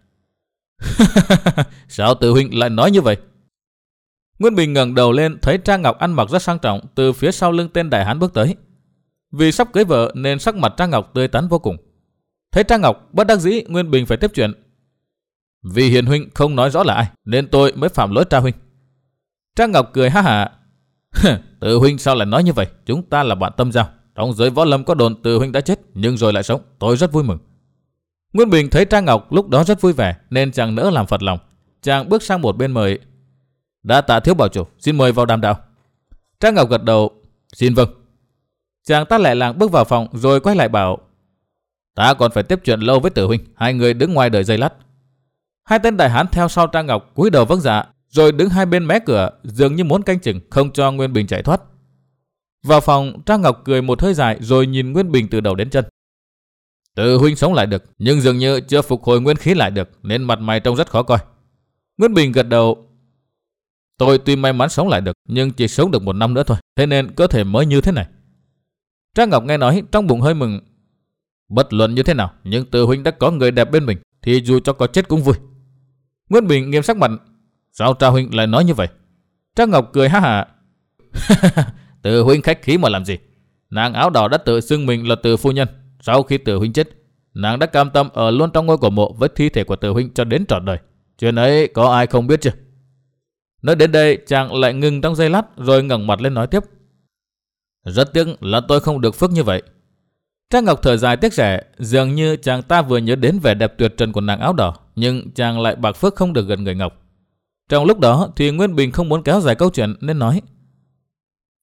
Sao Từ huynh lại nói như vậy? Nguyên Bình ngẩng đầu lên thấy Trang Ngọc ăn mặc rất sang trọng từ phía sau lưng tên đại hán bước tới. Vì sắp cưới vợ nên sắc mặt Trang Ngọc tươi tắn vô cùng. Thấy Trang Ngọc, bất đắc dĩ Nguyên Bình phải tiếp chuyện: Vì hiền huynh không nói rõ là ai nên tôi mới phạm lỗi Tra huynh. Trang Ngọc cười ha hả: Từ huynh sao lại nói như vậy? Chúng ta là bạn tâm giao. Trong giới võ lâm có đồn Từ huynh đã chết nhưng rồi lại sống, tôi rất vui mừng. Nguyên Bình thấy Trang Ngọc lúc đó rất vui vẻ nên chàng nỡ làm phật lòng. Chàng bước sang một bên mời: Đã tạ thiếu bảo chủ, xin mời vào đàm đạo. Trang Ngọc gật đầu: Xin vâng. Chàng ta lẹ làng bước vào phòng rồi quay lại bảo: Ta còn phải tiếp chuyện lâu với Tử huynh, hai người đứng ngoài đợi giây lát. Hai tên đại hán theo sau Trang Ngọc cúi đầu vâng dạ, rồi đứng hai bên mé cửa dường như muốn canh chừng không cho Nguyên Bình chạy thoát. Vào phòng, Trang Ngọc cười một hơi dài rồi nhìn Nguyên Bình từ đầu đến chân. Tử huynh sống lại được, nhưng dường như chưa phục hồi nguyên khí lại được nên mặt mày trông rất khó coi. Nguyên Bình gật đầu: Tôi tuy may mắn sống lại được nhưng chỉ sống được một năm nữa thôi, thế nên cơ thể mới như thế này. Trang Ngọc nghe nói trong bụng hơi mừng: Bất luận như thế nào, nhưng Tử huynh đã có người đẹp bên mình thì dù cho có chết cũng vui. Nguyên Bình nghiêm sắc mặt: Sao Tra huynh lại nói như vậy? Trang Ngọc cười ha hả: Tử huynh khách khí mà làm gì? Nàng áo đỏ đã tự xưng mình là Từ phu nhân. Sau khi Tử huynh chết, nàng đã cam tâm ở luôn trong ngôi cổ mộ với thi thể của Tử huynh cho đến trọn đời. Chuyện ấy có ai không biết chứ? Nói đến đây, chàng lại ngừng trong giây lát rồi ngẩng mặt lên nói tiếp: Rất tiếc là tôi không được phước như vậy. Trang Ngọc thở dài tiếc rẻ, dường như chàng ta vừa nhớ đến vẻ đẹp tuyệt trần của nàng áo đỏ, nhưng chàng lại bạc phước không được gần người Ngọc. Trong lúc đó thì Nguyên Bình không muốn kéo dài câu chuyện nên nói: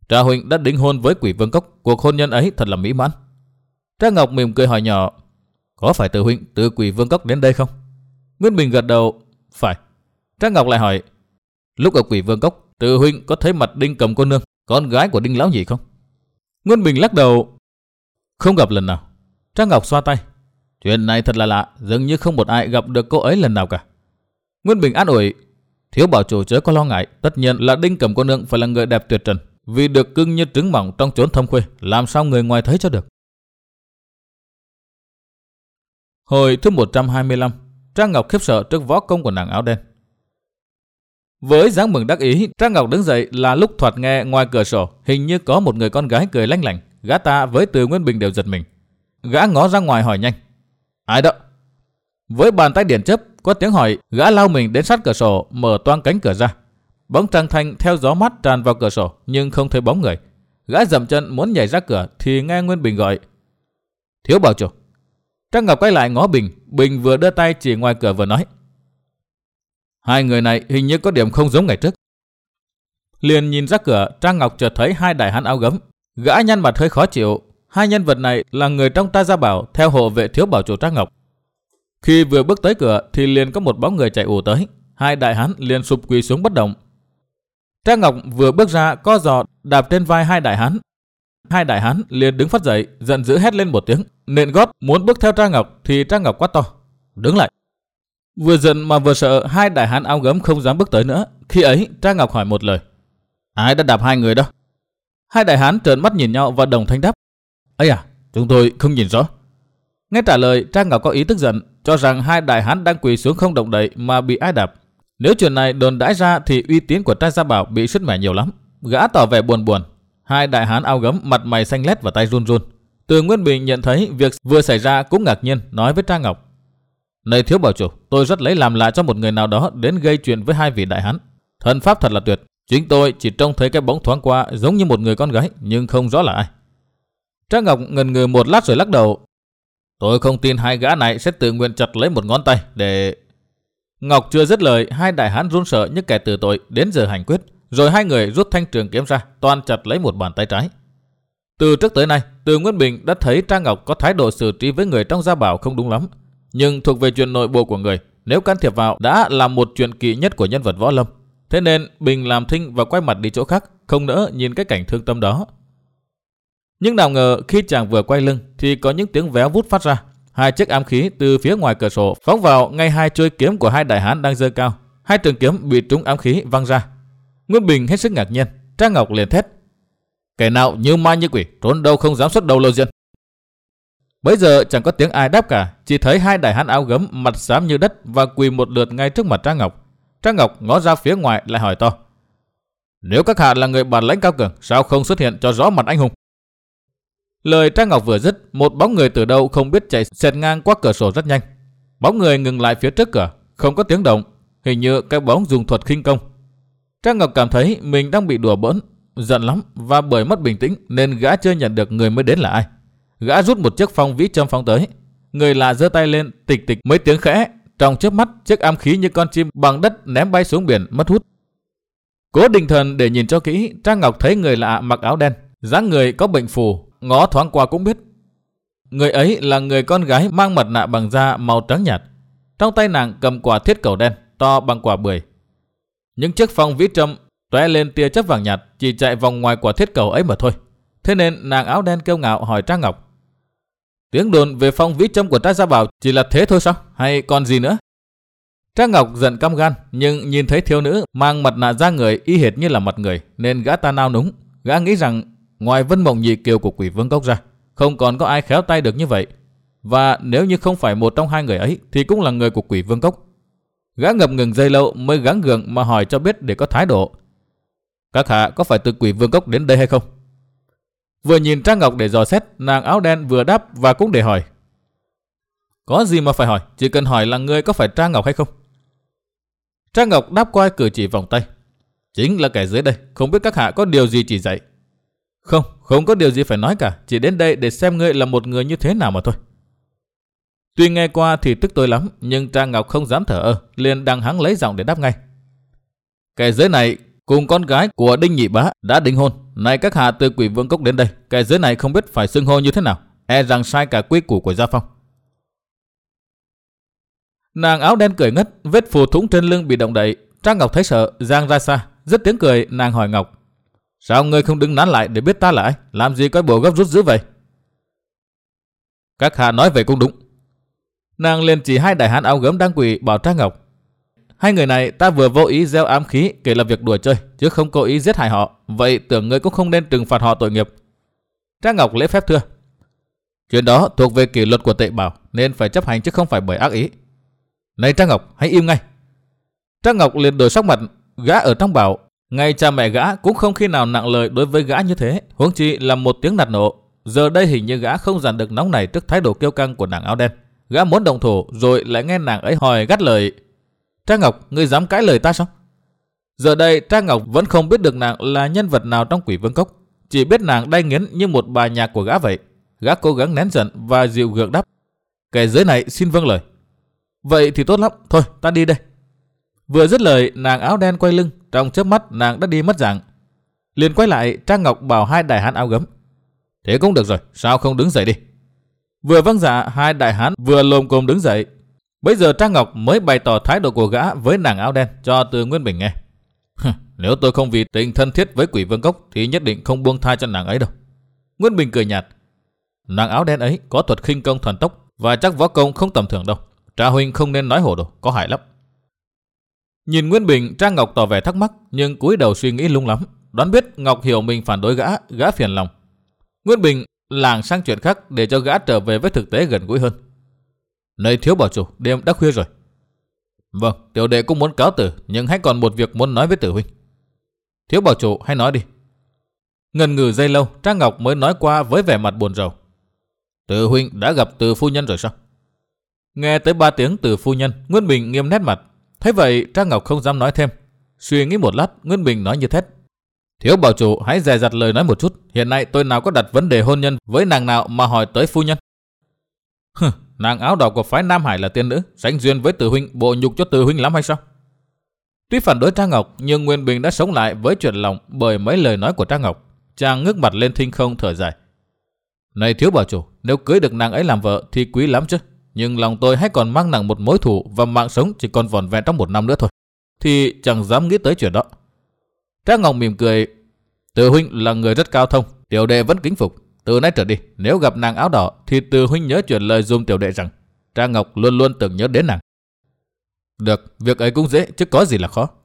Trà huynh đã đính hôn với Quỷ Vương Cốc, cuộc hôn nhân ấy thật là mỹ mãn. Trang Ngọc mỉm cười hỏi nhỏ, có phải Từ huynh từ Quỷ Vương Cốc đến đây không? Nguyên Bình gật đầu, phải. Trang Ngọc lại hỏi, lúc ở Quỷ Vương Cốc, Từ huynh có thấy mặt Đinh Cầm cô nương, con gái của Đinh lão nhị không? Nguyên Bình lắc đầu, không gặp lần nào. Trang Ngọc xoa tay, chuyện này thật là lạ, dường như không một ai gặp được cô ấy lần nào cả. Nguyên Bình an ủi, thiếu bảo chủ chớ có lo ngại, tất nhiên là Đinh Cầm cô nương phải là người đẹp tuyệt trần, vì được cưng như trứng mỏng trong chốn thâm khuê, làm sao người ngoài thấy cho được. Hồi thứ một trăm hai mươi lăm, Trang Ngọc khiếp sợ trước võ công của nàng áo đen. Với dáng mừng đắc ý, Trang Ngọc đứng dậy là lúc thoạt nghe ngoài cửa sổ hình như có một người con gái cười lanh lảnh. Gã ta với Từ Nguyên Bình đều giật mình. Gã ngó ra ngoài hỏi nhanh, ai đó? Với bàn tay điển chớp có tiếng hỏi, gã lao mình đến sát cửa sổ, mở toang cánh cửa ra. Bóng trăng thanh theo gió mát tràn vào cửa sổ nhưng không thấy bóng người. Gã dậm chân muốn nhảy ra cửa thì nghe Nguyên Bình gọi, thiếu bảo chủ. Trang Ngọc quay lại ngó Bình, Bình vừa đưa tay chỉ ngoài cửa vừa nói, hai người này hình như có điểm không giống ngày trước. Liền nhìn ra cửa, Trang Ngọc chợt thấy hai đại hán áo gấm. Gã nhăn mặt hơi khó chịu. Hai nhân vật này là người trong Ta Gia Bảo theo hộ vệ thiếu bảo chủ Trang Ngọc. Khi vừa bước tới cửa thì liền có một bóng người chạy ù tới. Hai đại hán liền sụp quỳ xuống bất động. Trang Ngọc vừa bước ra co giò đạp trên vai hai đại hán. Hai đại hán liền đứng phắt dậy, giận dữ hét lên một tiếng, nện gót muốn bước theo Trang Ngọc thì Trang Ngọc quát to, đứng lại. Vừa giận mà vừa sợ, hai đại hán áo gấm không dám bước tới nữa. Khi ấy Trang Ngọc hỏi một lời, ai đã đạp hai người đó? Hai đại hán trợn mắt nhìn nhau và đồng thanh đáp, ấy à, chúng tôi không nhìn rõ. Nghe trả lời, Trang Ngọc có ý tức giận, cho rằng hai đại hán đang quỳ xuống không động đậy mà bị ai đạp. Nếu chuyện này đồn đãi ra thì uy tín của Ta Gia Bảo bị sứt mẻ nhiều lắm. Gã tỏ vẻ buồn buồn. Hai đại hán áo gấm mặt mày xanh lét và tay run run. Từ Nguyên Bình nhận thấy việc vừa xảy ra cũng ngạc nhiên, nói với Trang Ngọc, này thiếu bảo chủ, tôi rất lấy làm lạ cho một người nào đó đến gây chuyện với hai vị đại hán. Thân pháp thật là tuyệt. Chính tôi chỉ trông thấy cái bóng thoáng qua giống như một người con gái, nhưng không rõ là ai. Trang Ngọc ngần ngừ một lát rồi lắc đầu, tôi không tin hai gã này sẽ tự nguyện chặt lấy một ngón tay để... Ngọc chưa dứt lời, hai đại hán run sợ như kẻ tử tội đến giờ hành quyết, rồi hai người rút thanh trường kiếm ra, toan chặt lấy một bàn tay trái. Từ trước tới nay, Từ Nguyên Bình đã thấy Trang Ngọc có thái độ xử trí với người trong Gia Bảo không đúng lắm, nhưng thuộc về chuyện nội bộ của người, nếu can thiệp vào đã là một chuyện kỳ nhất của nhân vật võ lâm. Thế nên Bình làm thinh và quay mặt đi chỗ khác, không nỡ nhìn cái cảnh thương tâm đó. Nhưng nào ngờ khi chàng vừa quay lưng thì có những tiếng véo vút phát ra. Hai chiếc ám khí từ phía ngoài cửa sổ phóng vào ngay hai chuôi kiếm của hai đại hán đang giơ cao. Hai trường kiếm bị trúng ám khí văng ra. Nguyên Bình hết sức ngạc nhiên. Trang Ngọc liền thét, kẻ nào như ma như quỷ, trốn đâu không dám xuất đầu lộ diện. Bấy giờ chẳng có tiếng ai đáp cả, chỉ thấy hai đại hán áo gấm mặt xám như đất và quỳ một lượt ngay trước mặt Trang Ngọc. Trang Ngọc ngó ra phía ngoài lại hỏi to, nếu các hạ là người bản lãnh cao cường, sao không xuất hiện cho rõ mặt anh hùng? Lời Trang Ngọc vừa dứt, một bóng người từ đâu không biết chạy xẹt ngang qua cửa sổ rất nhanh. Bóng người ngừng lại phía trước cửa, không có tiếng động, hình như cái bóng dùng thuật khinh công. Trang Ngọc cảm thấy mình đang bị đùa bỡn, giận lắm, và bởi mất bình tĩnh nên gã chưa nhận được người mới đến là ai. Gã rút một chiếc phong vĩ châm phóng tới. Người lạ giơ tay lên, tịch tịch mấy tiếng khẽ, trong chớp mắt chiếc ám khí như con chim bằng đất ném bay xuống biển mất hút. Cố định thần để nhìn cho kỹ, Trang Ngọc thấy người lạ mặc áo đen, dáng người có bệnh phù, ngó thoáng qua cũng biết. Người ấy là người con gái mang mặt nạ bằng da màu trắng nhạt. Trong tay nàng cầm quả thiết cầu đen to bằng quả bưởi. Những chiếc phong vĩ trâm tóe lên tia chớp vàng nhạt chỉ chạy vòng ngoài quả thiết cầu ấy mà thôi. Thế nên nàng áo đen kiêu ngạo hỏi Trang Ngọc, tiếng đồn về phong vĩ trâm của Ta Gia Bảo chỉ là thế thôi sao, hay còn gì nữa? Trang Ngọc giận căm gan, nhưng nhìn thấy thiếu nữ mang mặt nạ da người y hệt như là mặt người nên gã ta nao núng. Gã nghĩ rằng ngoài Vân Mộng Nhị Kiều của Quỷ Vương Cốc ra, không còn có ai khéo tay được như vậy. Và nếu như không phải một trong hai người ấy thì cũng là người của Quỷ Vương Cốc. Gã ngập ngừng giây lâu mới gắng gượng mà hỏi cho biết để có thái độ, các hạ có phải từ Quỷ Vương Cốc đến đây hay không? Vừa nhìn Trang Ngọc để dò xét, nàng áo đen vừa đáp và cũng để hỏi, có gì mà phải hỏi, chỉ cần hỏi là ngươi có phải Trang Ngọc hay không. Trang Ngọc đáp qua cử chỉ vòng tay, chính là kẻ dưới đây, không biết các hạ có điều gì chỉ dạy. Không, không có điều gì phải nói cả, chỉ đến đây để xem ngươi là một người như thế nào mà thôi. Tuy nghe qua thì tức tối lắm, nhưng Trang Ngọc không dám thở ơ, liền đằng hắng lấy giọng để đáp ngay. Kẻ dưới này cùng con gái của Đinh Nhị Bá đã đính hôn. Nay các hạ từ Quỷ Vương Cốc đến đây, kẻ dưới này không biết phải xưng hô như thế nào, e rằng sai cả quy củ của gia phong. Nàng áo đen cười ngất, vết phù thủng trên lưng bị động đậy. Trang Ngọc thấy sợ, giang ra xa, dứt tiếng cười. Nàng hỏi Ngọc: sao ngươi không đứng nán lại để biết ta là ai? Làm gì có bộ gấp rút dữ vậy? Các hạ nói vậy cũng đúng. Nàng liền chỉ hai đại hán áo gấm đang quỳ, bảo Trang Ngọc: hai người này ta vừa vô ý gieo ám khí, kể là việc đùa chơi, chứ không cố ý giết hại họ. Vậy tưởng ngươi cũng không nên trừng phạt họ tội nghiệp. Trang Ngọc lễ phép thưa: chuyện đó thuộc về kỷ luật của Tệ Bảo, nên phải chấp hành chứ không phải bởi ác ý. Này Trang Ngọc, hãy im ngay. Trang Ngọc liền đổi sắc mặt. Gã ở trong bảo, ngay cha mẹ gã cũng không khi nào nặng lời đối với gã như thế, huống chi là một tiếng nạt nộ. Giờ đây hình như gã không dằn được nóng này trước thái độ kiêu căng của nàng áo đen. Gã muốn động thủ, rồi lại nghe nàng ấy hỏi gắt lời: Trang Ngọc, ngươi dám cãi lời ta sao? Giờ đây Trang Ngọc vẫn không biết được nàng là nhân vật nào trong Quỷ Vương Cốc, chỉ biết nàng đay nghiến như một bài nhạc của gã vậy. Gã cố gắng nén giận và dịu gượng đáp: kẻ dưới này xin vâng lời. Vậy thì tốt lắm, thôi ta đi đây. Vừa dứt lời, nàng áo đen quay lưng, trong chớp mắt nàng đã đi mất dạng. Liền quay lại, Trang Ngọc bảo hai đại hán áo gấm: thế cũng được rồi, sao không đứng dậy đi? Vừa vâng dạ, hai đại hán vừa lồm cồm đứng dậy. Bây giờ Trang Ngọc mới bày tỏ thái độ của gã với nàng áo đen cho Từ Nguyên Bình nghe. Nếu tôi không vì tình thân thiết với Quỷ Vương Cốc thì nhất định không buông tha cho nàng ấy đâu. Nguyên Bình cười nhạt: nàng áo đen ấy có thuật khinh công thần tốc và chắc võ công không tầm thường đâu. Trà huynh không nên nói hồ đồ, có hại lắm. Nhìn Nguyên Bình, Trang Ngọc tỏ vẻ thắc mắc, nhưng cúi đầu suy nghĩ lung lắm. Đoán biết Ngọc hiểu mình phản đối gã, gã phiền lòng. Nguyên Bình lảng sang chuyện khác để cho gã trở về với thực tế gần gũi hơn. Này thiếu bảo chủ, đêm đã khuya rồi. Vâng, tiểu đệ cũng muốn cáo từ, nhưng hãy còn một việc muốn nói với Tử huynh. Thiếu bảo chủ, hãy nói đi. Ngần ngừ giây lâu, Trang Ngọc mới nói qua với vẻ mặt buồn rầu: Tử huynh đã gặp Từ phu nhân rồi sao? Nghe tới ba tiếng Từ phu nhân, Nguyên Bình nghiêm nét mặt. Thế vậy Trang Ngọc không dám nói thêm. Suy nghĩ một lát, Nguyên Bình nói như thét: thiếu bảo chủ hãy dè dặt lời nói một chút. Hiện nay tôi nào có đặt vấn đề hôn nhân với nàng nào mà hỏi tới phu nhân. Hừ, nàng áo đỏ của phái Nam Hải là tiên nữ, sánh duyên với Từ huynh, bộ nhục cho Từ huynh lắm hay sao? Tuy phản đối Trang Ngọc, nhưng Nguyên Bình đã sống lại với chuyện lòng bởi mấy lời nói của Trang Ngọc. Chàng ngước mặt lên thinh không thở dài: này thiếu bảo chủ, nếu cưới được nàng ấy làm vợ thì quý lắm chứ. Nhưng lòng tôi hãy còn mang nặng một mối thù, và mạng sống chỉ còn vỏn vẹn trong một năm nữa thôi, thì chẳng dám nghĩ tới chuyện đó. Trang Ngọc mỉm cười: Từ huynh là người rất cao thông, tiểu đệ vẫn kính phục. Từ nay trở đi, nếu gặp nàng áo đỏ thì Từ huynh nhớ truyền lời dùm tiểu đệ rằng Trang Ngọc luôn luôn tưởng nhớ đến nàng. Được, việc ấy cũng dễ chứ có gì là khó.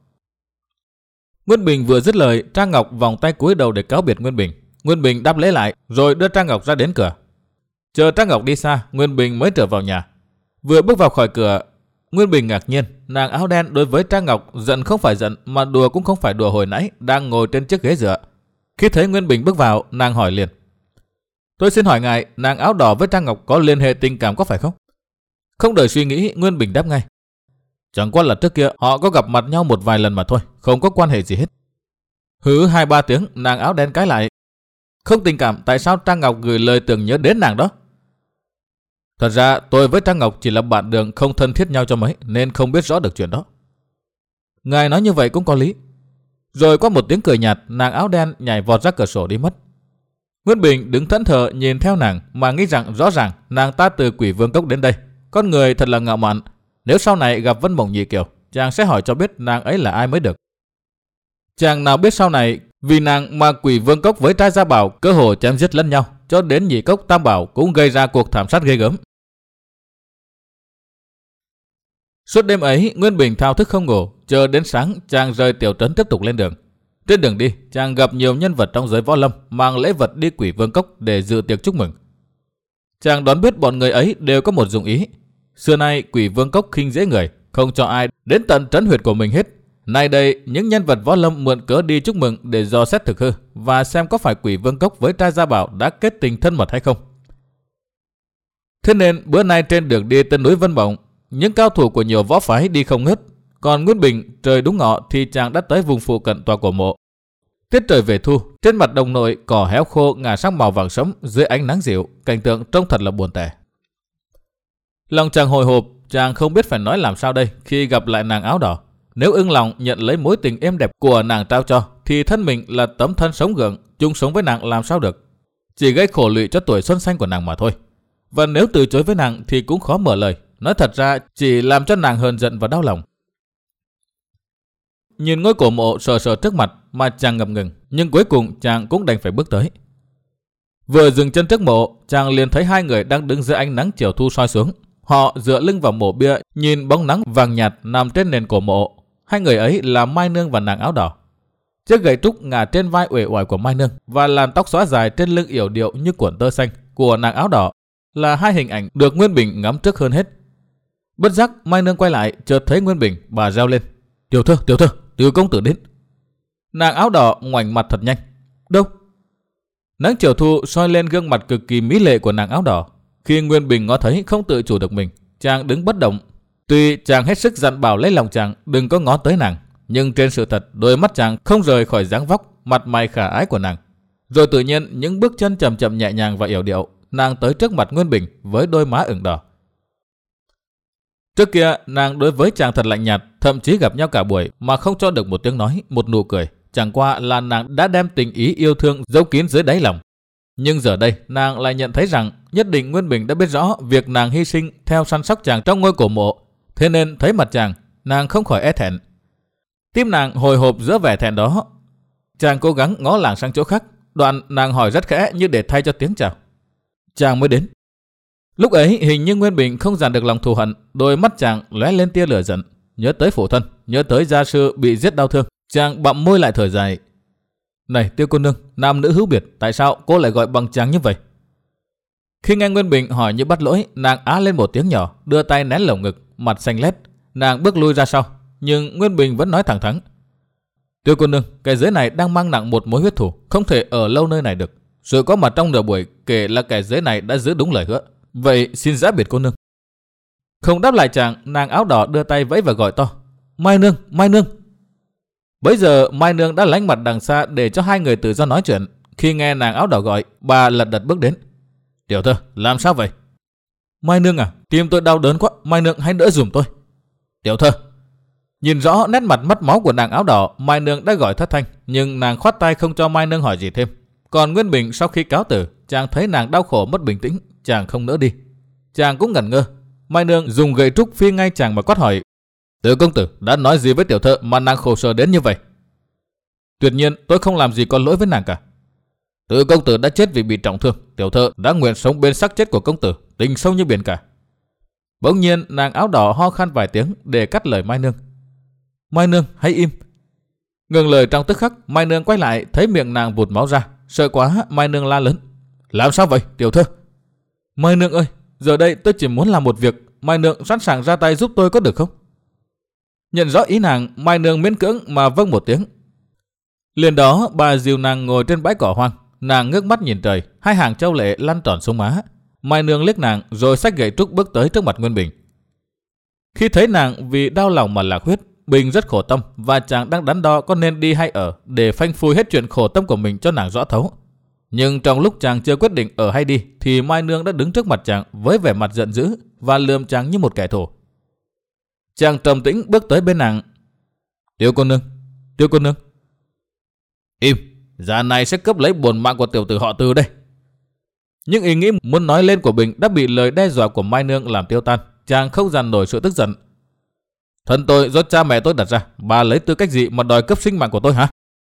Nguyên Bình vừa dứt lời, Trang Ngọc vòng tay cúi đầu để cáo biệt Nguyên Bình. Nguyên Bình đáp lễ lại rồi đưa Trang Ngọc ra đến cửa. Chờ Trang Ngọc đi xa, Nguyên Bình mới trở vào nhà. Vừa bước vào khỏi cửa, Nguyên Bình ngạc nhiên, nàng áo đen đối với Trang Ngọc giận không phải giận, mà đùa cũng không phải đùa hồi nãy, đang ngồi trên chiếc ghế dựa. Khi thấy Nguyên Bình bước vào, nàng hỏi liền: tôi xin hỏi ngài, nàng áo đỏ với Trang Ngọc có liên hệ tình cảm có phải không? Không đợi suy nghĩ, Nguyên Bình đáp ngay: chẳng qua là trước kia họ có gặp mặt nhau một vài lần mà thôi, không có quan hệ gì hết. Hứ hai ba tiếng, nàng áo đen cãi lại: không tình cảm, tại sao Trang Ngọc gửi lời tưởng nhớ đến nàng đó? Thật ra tôi với Trang Ngọc chỉ là bạn đường, không thân thiết nhau cho mấy, nên không biết rõ được chuyện đó. Ngài nói như vậy cũng có lý. Rồi qua một tiếng cười nhạt, nàng áo đen nhảy vọt ra cửa sổ đi mất. Nguyên Bình đứng thẫn thờ nhìn theo nàng mà nghĩ rằng rõ ràng nàng ta từ Quỷ Vương Cốc đến đây, con người thật là ngạo mạn. Nếu sau này gặp Vân Mộng Nhị Kiều, chàng sẽ hỏi cho biết nàng ấy là ai mới được. Chàng nào biết sau này vì nàng mà Quỷ Vương Cốc với Trai Gia Bảo cơ hồ chém giết lẫn nhau, cho đến Nhị Cốc Tam Bảo cũng gây ra cuộc thảm sát ghê gớm. Suốt đêm ấy, Nguyên Bình thao thức không ngủ, chờ đến sáng chàng rời tiểu trấn tiếp tục lên đường. Trên đường đi, chàng gặp nhiều nhân vật trong giới võ lâm mang lễ vật đi Quỷ Vương Cốc để dự tiệc chúc mừng. Chàng đoán biết bọn người ấy đều có một dụng ý. Xưa nay Quỷ Vương Cốc khinh dễ người, không cho ai đến tận trấn huyệt của mình hết. Nay đây, những nhân vật võ lâm mượn cớ đi chúc mừng để dò xét thực hư và xem có phải Quỷ Vương Cốc với Trai Gia Bảo đã kết tình thân mật hay không. Thế nên bữa nay trên đường đi tới núi Vân Mộng, những cao thủ của nhiều võ phái đi không ngớt. Còn Nguyên Bình trời đúng ngọ thì chàng đã tới vùng phụ cận tòa cổ mộ. Tiết trời về thu, trên mặt đồng nội cỏ héo khô ngả sang màu vàng sẫm dưới ánh nắng dịu, cảnh tượng trông thật là buồn tẻ. Lòng chàng hồi hộp, chàng không biết phải nói làm sao đây khi gặp lại nàng áo đỏ. Nếu ưng lòng nhận lấy mối tình êm đẹp của nàng trao cho, thì thân mình là tấm thân sống gượng, chung sống với nàng làm sao được. Chỉ gây khổ lụy cho tuổi xuân xanh của nàng mà thôi. Và nếu từ chối với nàng thì cũng khó mở lời. Nói thật ra chỉ làm cho nàng hờn giận và đau lòng. Nhìn ngôi cổ mộ sờ sờ trước mặt mà chàng ngập ngừng, nhưng cuối cùng chàng cũng đành phải bước tới. Vừa dừng chân trước mộ, chàng liền thấy hai người đang đứng dưới ánh nắng chiều thu soi xuống. Họ dựa lưng vào mộ bia, nhìn bóng nắng vàng nhạt nằm trên nền cổ mộ. Hai người ấy là Mai Nương và nàng áo đỏ. Chiếc gậy trúc ngả trên vai uể oải của Mai Nương và làn tóc xõa dài trên lưng yểu điệu như cuộn tơ xanh của nàng áo đỏ là hai hình ảnh được Nguyên Bình ngắm trước hơn hết. Bất giác Mai Nương quay lại, chợt thấy Nguyên Bình, bà reo lên: "Tiểu thơ, tiểu thơ, Từ công tử đến." Nàng áo đỏ ngoảnh mặt thật nhanh: "Đâu?" Nắng chiều thu soi lên gương mặt cực kỳ mỹ lệ của nàng áo đỏ. Khi Nguyên Bình ngó thấy không tự chủ được mình, chàng đứng bất động. Tuy chàng hết sức dặn bảo lấy lòng chàng đừng có ngó tới nàng, nhưng trên sự thật đôi mắt chàng không rời khỏi dáng vóc, mặt mày khả ái của nàng. Rồi tự nhiên những bước chân chậm chậm nhẹ nhàng và yểu điệu, nàng tới trước mặt Nguyên Bình với đôi má ửng đỏ. Trước kia nàng đối với chàng thật lạnh nhạt, thậm chí gặp nhau cả buổi mà không cho được một tiếng nói, một nụ cười. Chẳng qua là nàng đã đem tình ý yêu thương giấu kín dưới đáy lòng. Nhưng giờ đây nàng lại nhận thấy rằng nhất định Nguyên Bình đã biết rõ việc nàng hy sinh theo săn sóc chàng trong ngôi cổ mộ. Thế nên thấy mặt chàng, nàng không khỏi e thẹn. Tim nàng hồi hộp giữa vẻ thẹn đó. Chàng cố gắng ngó lảng sang chỗ khác, đoạn nàng hỏi rất khẽ như để thay cho tiếng chào: "Chàng mới đến?" Lúc ấy hình như Nguyên Bình không dằn được lòng thù hận, đôi mắt chàng lóe lên tia lửa giận. Nhớ tới phụ thân, nhớ tới gia sư bị giết đau thương, chàng bặm môi lại thở dài: "Này Tiêu cô nương, nam nữ hữu biệt, tại sao cô lại gọi bằng chàng như vậy?" Khi nghe Nguyên Bình hỏi như bắt lỗi, nàng á lên một tiếng nhỏ, đưa tay nén lồng ngực, mặt xanh lét. Nàng bước lui ra sau, nhưng Nguyên Bình vẫn nói thẳng thắn: "Tiêu cô nương, cái giới này đang mang nặng một mối huyết thù, không thể ở lâu nơi này được. Sự có mặt trong nửa buổi kể là kẻ giới này đã giữ đúng lời hứa. Vậy xin giã biệt cô nương." Không đáp lại chàng, nàng áo đỏ đưa tay vẫy và gọi to: "Mai Nương, Mai Nương." Bấy giờ Mai Nương đã lánh mặt đằng xa để cho hai người tự do nói chuyện. Khi nghe nàng áo đỏ gọi, bà lật đật bước đến: "Tiểu thơ, làm sao vậy?" "Mai Nương à, tim tôi đau đớn quá, Mai Nương hãy đỡ dùm tôi." "Tiểu thơ." Nhìn rõ nét mặt mất máu của nàng áo đỏ, Mai Nương đã gọi thất thanh, nhưng nàng khoát tay không cho Mai Nương hỏi gì thêm. Còn Nguyên Bình sau khi cáo từ, chàng thấy nàng đau khổ mất bình tĩnh, chàng không nỡ đi. Chàng cũng ngẩn ngơ. Mai Nương dùng gậy trúc phi ngay chàng mà quát hỏi: "Từ công tử đã nói gì với tiểu thơ mà nàng khổ sở đến như vậy?" "Tuyệt nhiên tôi không làm gì có lỗi với nàng cả. Từ công tử đã chết vì bị trọng thương, tiểu thơ đã nguyện sống bên xác chết của công tử, tình sâu như biển cả." Bỗng nhiên nàng áo đỏ ho khan vài tiếng để cắt lời Mai Nương: "Mai Nương hãy im." Ngừng lời trong tức khắc, Mai Nương quay lại thấy miệng nàng vụt máu ra. Sợ quá, Mai Nương la lớn: "Làm sao vậy tiểu thơ?" "Mai Nương ơi, giờ đây tôi chỉ muốn làm một việc, Mai Nương sẵn sàng ra tay giúp tôi có được không?" Nhận rõ ý nàng, Mai Nương miễn cưỡng mà vâng một tiếng. Liền đó bà dìu nàng ngồi trên bãi cỏ hoang. Nàng ngước mắt nhìn trời, hai hàng châu lệ lăn tròn xuống má. Mai Nương liếc nàng rồi xách gậy trúc bước tới trước mặt Nguyên Bình. Khi thấy nàng vì đau lòng mà lạc huyết, Bình rất khổ tâm và chàng đang đắn đo có nên đi hay ở để phanh phui hết chuyện khổ tâm của mình cho nàng rõ thấu. Nhưng trong lúc chàng chưa quyết định ở hay đi thì Mai Nương đã đứng trước mặt chàng với vẻ mặt giận dữ và lườm chàng như một kẻ thù. Chàng trầm tĩnh bước tới bên nàng: "Tiêu cô nương, Tiêu cô nương." "Im, già này sẽ cướp lấy bổn mạng của tiểu tử họ Từ đây." Nhưng ý nghĩ muốn nói lên của Bình đã bị lời đe dọa của Mai Nương làm tiêu tan. Chàng không dằn nổi sự tức giận: "Thân tôi do cha mẹ tôi đặt ra, bà lấy tư cách gì mà đòi cướp sinh mạng của tôi hả?"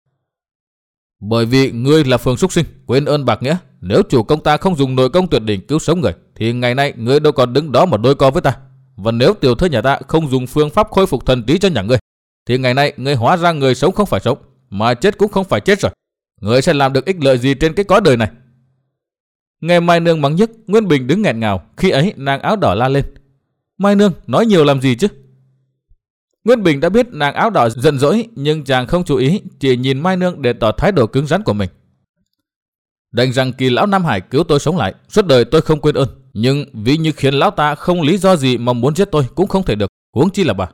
"Bởi vì ngươi là phường súc sinh, quên ơn bạc nghĩa. Nếu chủ công ta không dùng nội công tuyệt đỉnh cứu sống người, thì ngày nay ngươi đâu còn đứng đó mà đôi co với ta. Và nếu tiểu thơ nhà ta không dùng phương pháp khôi phục thần trí cho nhà ngươi, thì ngày nay ngươi hóa ra người sống không phải sống, mà chết cũng không phải chết rồi. Ngươi sẽ làm được ích lợi gì trên cái cõi đời này?" Nghe Mai Nương mắng nhức, Nguyên Bình đứng nghẹn ngào. Khi ấy nàng áo đỏ la lên: "Mai Nương, nói nhiều làm gì chứ?" Nguyên Bình đã biết nàng áo đỏ giận dỗi, nhưng chàng không chú ý, chỉ nhìn Mai Nương để tỏ thái độ cứng rắn của mình. "Đành rằng kỳ lão Nam Hải cứu tôi sống lại, suốt đời tôi không quên ơn. Nhưng vì như khiến lão ta không lý do gì mà muốn giết tôi cũng không thể được, huống chi là bà."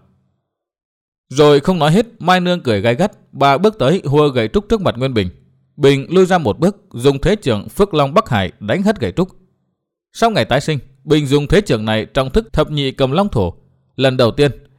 Rồi không nói hết, Mai Nương cười gay gắt. Bà bước tới hùa gậy trúc trước mặt Nguyên Bình. Bình lui ra một bước, dùng thế trưởng Phước Long Bắc Hải đánh hất gậy trúc. Sau ngày tái sinh, Bình dùng thế trưởng này trong thức thập nhị cầm long thổ. Lần đầu tiên,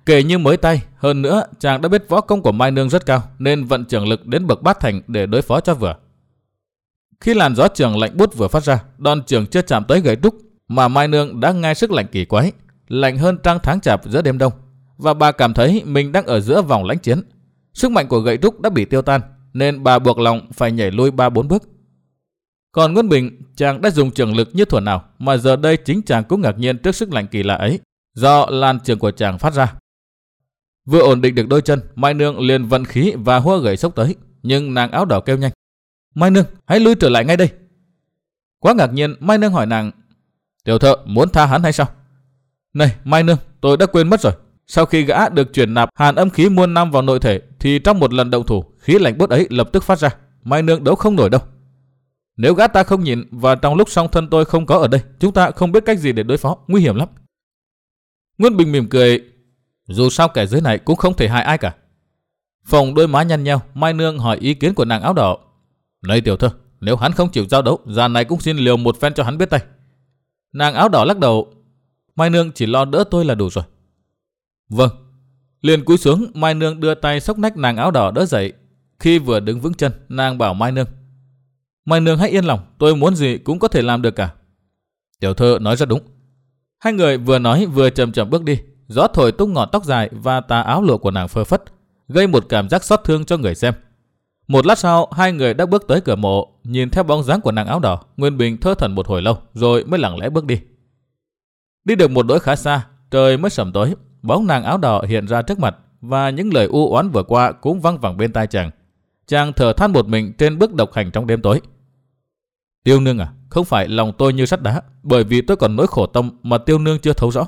Kể như mới tay, hơn nữa chàng đã biết võ công của Mai Nương rất cao nên vận trường lực đến bậc bát thành để đối phó cho vừa. Khi làn gió trường lạnh buốt vừa phát ra, đòn trường chưa chạm tới gậy trúc mà Mai Nương đã ngay sức lạnh kỳ quái, lạnh hơn trăng tháng chạp giữa đêm đông, và bà cảm thấy mình đang ở giữa vòng lãnh chiến. Sức mạnh của gậy trúc đã bị tiêu tan nên bà buộc lòng phải nhảy lui ba bốn bước. Còn Nguyên Bình, chàng đã dùng trường lực như thuở nào mà giờ đây chính chàng cũng ngạc nhiên trước sức lạnh kỳ lạ ấy do làn trường của chàng phát ra. Vừa ổn định được đôi chân, Mai Nương liền vận khí và hua gậy xốc tới, nhưng nàng áo đỏ kêu nhanh: Mai Nương, hãy lui trở lại ngay đây. Quá ngạc nhiên, Mai Nương hỏi nàng: Tiểu thợ muốn tha hắn hay sao? Này Mai Nương, tôi đã quên mất rồi. Sau khi gã được chuyển nạp hàn âm khí muôn năm vào nội thể thì trong một lần động thủ, khí lạnh buốt ấy lập tức phát ra. Mai Nương đấu không nổi đâu. Nếu gã ta không nhìn và trong lúc song thân tôi không có ở đây, chúng ta không biết cách gì để đối phó, nguy hiểm lắm. Nguyên Bình mỉm cười: Dù sao kẻ dưới này cũng không thể hại ai cả. Phồng đôi má nhăn nheo, Mai Nương hỏi ý kiến của nàng áo đỏ: Này tiểu thơ, nếu hắn không chịu giao đấu, già này cũng xin liều một phen cho hắn biết tay. Nàng áo đỏ lắc đầu: Mai Nương chỉ lo đỡ tôi là đủ rồi. Vâng. Liền cúi xuống, Mai Nương đưa tay xốc nách nàng áo đỏ đỡ dậy. Khi vừa đứng vững chân, nàng bảo Mai Nương: Mai Nương hãy yên lòng, tôi muốn gì cũng có thể làm được cả. Tiểu thơ nói rất đúng. Hai người vừa nói vừa chậm chậm bước đi. Gió thổi tung ngọn tóc dài và tà áo lụa của nàng phơ phất, gây một cảm giác xót thương cho người xem. Một lát sau, hai người đã bước tới cửa mộ. Nhìn theo bóng dáng của nàng áo đỏ, Nguyên Bình thơ thẩn một hồi lâu rồi mới lặng lẽ bước đi. Đi được một đỗi khá xa, trời mới sẩm tối. Bóng nàng áo đỏ hiện ra trước mặt và những lời u oán vừa qua cũng văng vẳng bên tai chàng. Chàng thở than một mình trên bước độc hành trong đêm tối. Tiêu nương à, không phải lòng tôi như sắt đá, bởi vì tôi còn nỗi khổ tâm mà tiêu nương chưa thấu rõ.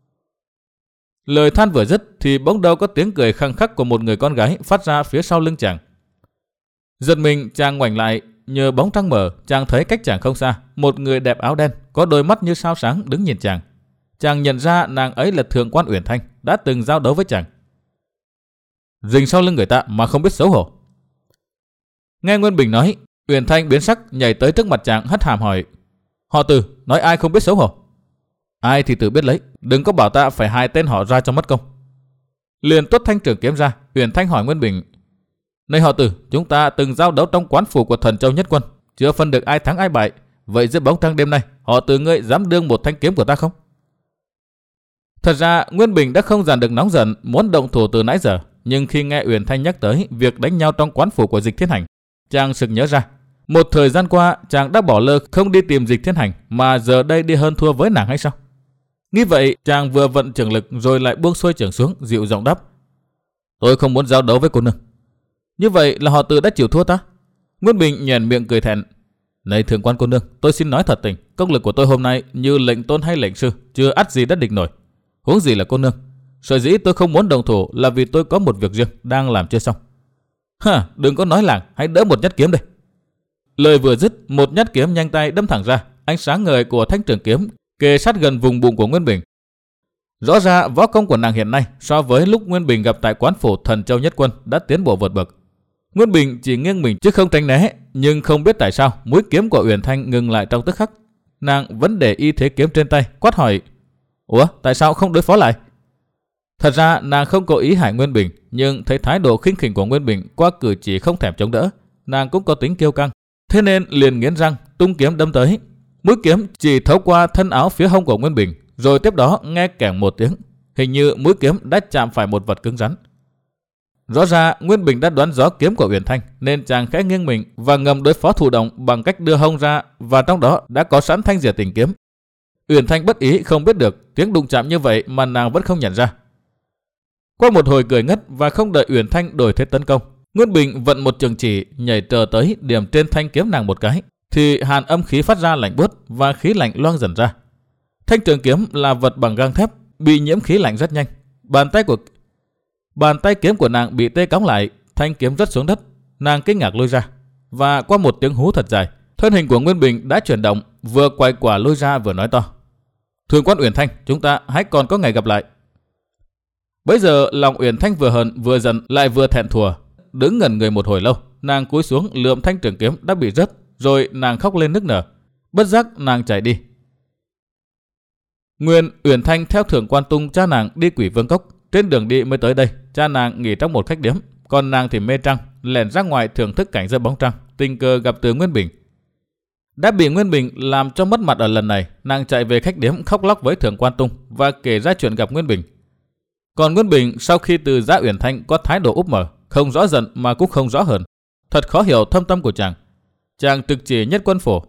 Lời than vừa dứt thì bỗng đâu có tiếng cười khăng khắc của một người con gái phát ra phía sau lưng chàng. Giật mình, chàng ngoảnh lại, nhờ bóng trăng mờ, chàng thấy cách chàng không xa, một người đẹp áo đen, có đôi mắt như sao sáng đứng nhìn chàng. Chàng nhận ra nàng ấy là Thượng quan Uyển Thanh, đã từng giao đấu với chàng. Rình sau lưng người ta mà không biết xấu hổ. Nghe Nguyên Bình nói, Uyển Thanh biến sắc, nhảy tới trước mặt chàng hất hàm hỏi: Họ Từ, nói ai không biết xấu hổ? Ai thì tự biết lấy, đừng có bảo ta phải hại tên họ ra cho mất công. Liền tuốt thanh trường kiếm ra, Uyển Thanh hỏi Nguyên Bình: Này họ Từ, chúng ta từng giao đấu trong quán phủ của Thần Châu Nhất Quân, chưa phân được ai thắng ai bại. Vậy dưới bóng trăng đêm nay, họ Từ ngươi dám đương một thanh kiếm của ta không? Thật ra Nguyên Bình đã không dàn được nóng giận, muốn động thủ từ nãy giờ, nhưng khi nghe Uyển Thanh nhắc tới việc đánh nhau trong quán phủ của Dịch Thiên Hành, chàng sực nhớ ra, một thời gian qua chàng đã bỏ lơ không đi tìm Dịch Thiên Hành, mà giờ đây đi hơn thua với nàng hay sao? Nghĩ vậy, chàng vừa vận trường lực rồi lại buông xuôi trường xuống, dịu giọng đáp: Tôi không muốn giao đấu với cô nương. Như vậy là họ Từ đã chịu thua ta? Nguyên Bình nhoẻn miệng cười thẹn: Này Thượng quan cô nương, tôi xin nói thật tình, công lực của tôi hôm nay như lệnh tôn hay lệnh sư, chưa ắt gì đã địch nổi. Huống gì là cô nương. Sở dĩ tôi không muốn đồng thủ là vì tôi có một việc riêng đang làm chưa xong. Hả, đừng có nói làng, hãy đỡ một nhát kiếm đây. Lời vừa dứt, một nhát kiếm nhanh tay đâm thẳng ra, ánh sáng ngời của thanh trường kiếm kề sát gần vùng bụng của Nguyên Bình. Rõ ra võ công của nàng hiện nay so với lúc Nguyên Bình gặp tại quán phủ Thần Châu Nhất Quân đã tiến bộ vượt bậc. Nguyên Bình chỉ nghiêng mình chứ không tránh né, nhưng không biết tại sao mũi kiếm của Uyển Thanh ngừng lại trong tức khắc. Nàng vẫn để y thế kiếm trên tay, quát hỏi: Ủa, tại sao không đối phó lại? Thật ra nàng không cố ý hại Nguyên Bình, nhưng thấy thái độ khinh khỉnh của Nguyên Bình qua cử chỉ không thèm chống đỡ, nàng cũng có tính kiêu căng, thế nên liền nghiến răng tung kiếm đâm tới. Mũi kiếm chỉ thấu qua thân áo phía hông của Nguyên Bình, rồi tiếp đó nghe kẻng một tiếng, hình như mũi kiếm đã chạm phải một vật cứng rắn. Rõ ra Nguyên Bình đã đoán rõ kiếm của Uyển Thanh, nên chàng khẽ nghiêng mình và ngầm đối phó thụ động bằng cách đưa hông ra, và trong đó đã có sẵn thanh diệt tình kiếm. Uyển Thanh bất ý không biết được tiếng đụng chạm như vậy mà nàng vẫn không nhận ra. Qua một hồi cười ngất và không đợi Uyển Thanh đổi thế tấn công, Nguyên Bình vận một trường chỉ nhảy trở tới điểm trên thanh kiếm nàng một cái, thì hàn âm khí phát ra lạnh buốt và khí lạnh loang dần ra. Thanh trường kiếm là vật bằng gang thép, bị nhiễm khí lạnh rất nhanh. Bàn tay của bàn tay kiếm của nàng bị tê cóng lại, thanh kiếm rớt xuống đất. Nàng kinh ngạc lôi ra, và qua một tiếng hú thật dài, thân hình của Nguyên Bình đã chuyển động, vừa quay quả lôi ra vừa nói to: Thượng quan Uyển Thanh, chúng ta hãy còn có ngày gặp lại. Bấy giờ lòng Uyển Thanh vừa hờn vừa giận lại vừa thẹn thùa, đứng ngẩn người một hồi lâu, nàng cúi xuống lượm thanh trường kiếm đã bị rớt, rồi nàng khóc lên nức nở. Bất giác nàng chạy đi. Nguyên Uyển Thanh theo Thượng quan Tung cha nàng đi Quỷ Vương Cốc, Trên đường đi mới tới đây, cha nàng nghỉ trong một khách điếm, còn nàng thì mê trăng, lẻn ra ngoài thưởng thức cảnh rơi bóng trăng, tình cờ gặp Từ Nguyên Bình. Đã bị Nguyên Bình làm cho mất mặt ở lần này, nàng chạy về khách điếm khóc lóc với Thượng Quan Tung và kể ra chuyện gặp Nguyên Bình. Còn Nguyên Bình sau khi từ Giá Uyển Thanh có thái độ úp mở, không rõ giận mà cũng không rõ hờn, thật khó hiểu thâm tâm của chàng. Chàng trực chỉ Nhất Quân Phủ.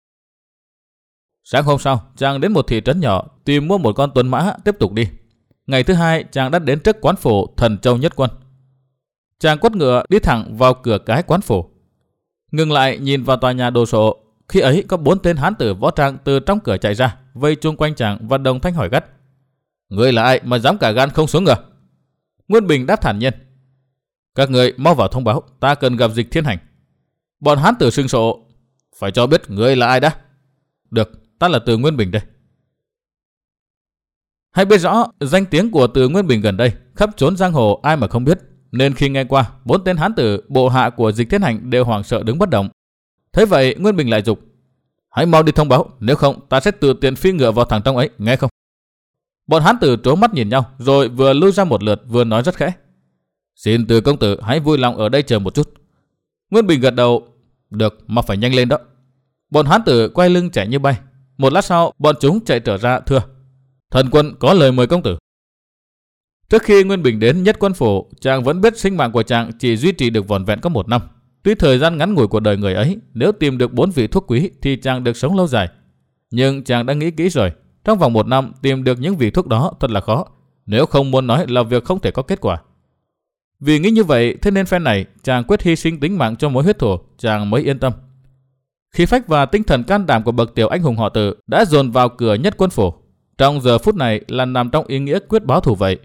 Sáng hôm sau, chàng đến một thị trấn nhỏ tìm mua một con tuấn mã tiếp tục đi. Ngày thứ hai, chàng đã đến trước quán phủ Thần Châu Nhất Quân. Chàng quất ngựa đi thẳng vào cửa cái quán phủ, ngừng lại nhìn vào tòa nhà đồ sộ. Khi ấy có bốn tên hán tử võ trang từ trong cửa chạy ra, vây chung quanh chàng và đồng thanh hỏi gắt: "Ngươi là ai mà dám cả gan không xuống ngựa?" Nguyên Bình đáp thản nhiên: "Các người mau vào thông báo, ta cần gặp Dịch Thiên Hành." Bọn hán tử sưng sộ: "Phải cho biết ngươi là ai đã." "Được, ta là Từ Nguyên Bình đây." Hay biết rõ danh tiếng của Từ Nguyên Bình gần đây khắp chốn giang hồ ai mà không biết, nên khi nghe qua bốn tên hán tử bộ hạ của Dịch Thiên Hành đều hoảng sợ đứng bất động. Thế vậy Nguyên Bình lại dục: "Hãy mau đi thông báo, nếu không ta sẽ tự tiện phi ngựa vào thẳng trong ấy, nghe không?" Bọn hán tử trố mắt nhìn nhau, rồi vừa lui ra một lượt vừa nói rất khẽ: "Xin Từ công tử hãy vui lòng ở đây chờ một chút." Nguyên Bình gật đầu: "Được, mà phải nhanh lên đó." Bọn hán tử quay lưng chạy như bay. Một lát sau, bọn chúng chạy trở ra thưa: "Thần quân có lời mời công tử." Trước khi Nguyên Bình đến Nhất Quân Phủ, chàng vẫn biết sinh mạng của chàng chỉ duy trì được vỏn vẹn có một năm. Tuy thời gian ngắn ngủi của đời người ấy, nếu tìm được bốn vị thuốc quý thì chàng được sống lâu dài. Nhưng chàng đã nghĩ kỹ rồi, trong vòng một năm tìm được những vị thuốc đó thật là khó, nếu không muốn nói là việc không thể có kết quả. Vì nghĩ như vậy, thế nên phen này chàng quyết hy sinh tính mạng cho mối huyết thù, chàng mới yên tâm. Khí phách và tinh thần can đảm của bậc tiểu anh hùng họ Từ đã dồn vào cửa Nhất Quân Phủ. Trong giờ phút này là nằm trong ý nghĩa quyết báo thù vậy.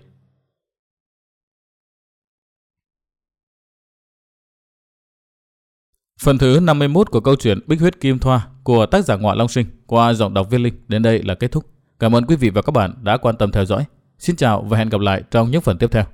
Phần thứ năm mươi mốt của câu chuyện Bích Huyết Kim Thoa của tác giả Ngọa Long Sinh qua giọng đọc Viên Linh đến đây là kết thúc. Cảm ơn quý vị và các bạn đã quan tâm theo dõi. Xin chào và hẹn gặp lại trong những phần tiếp theo.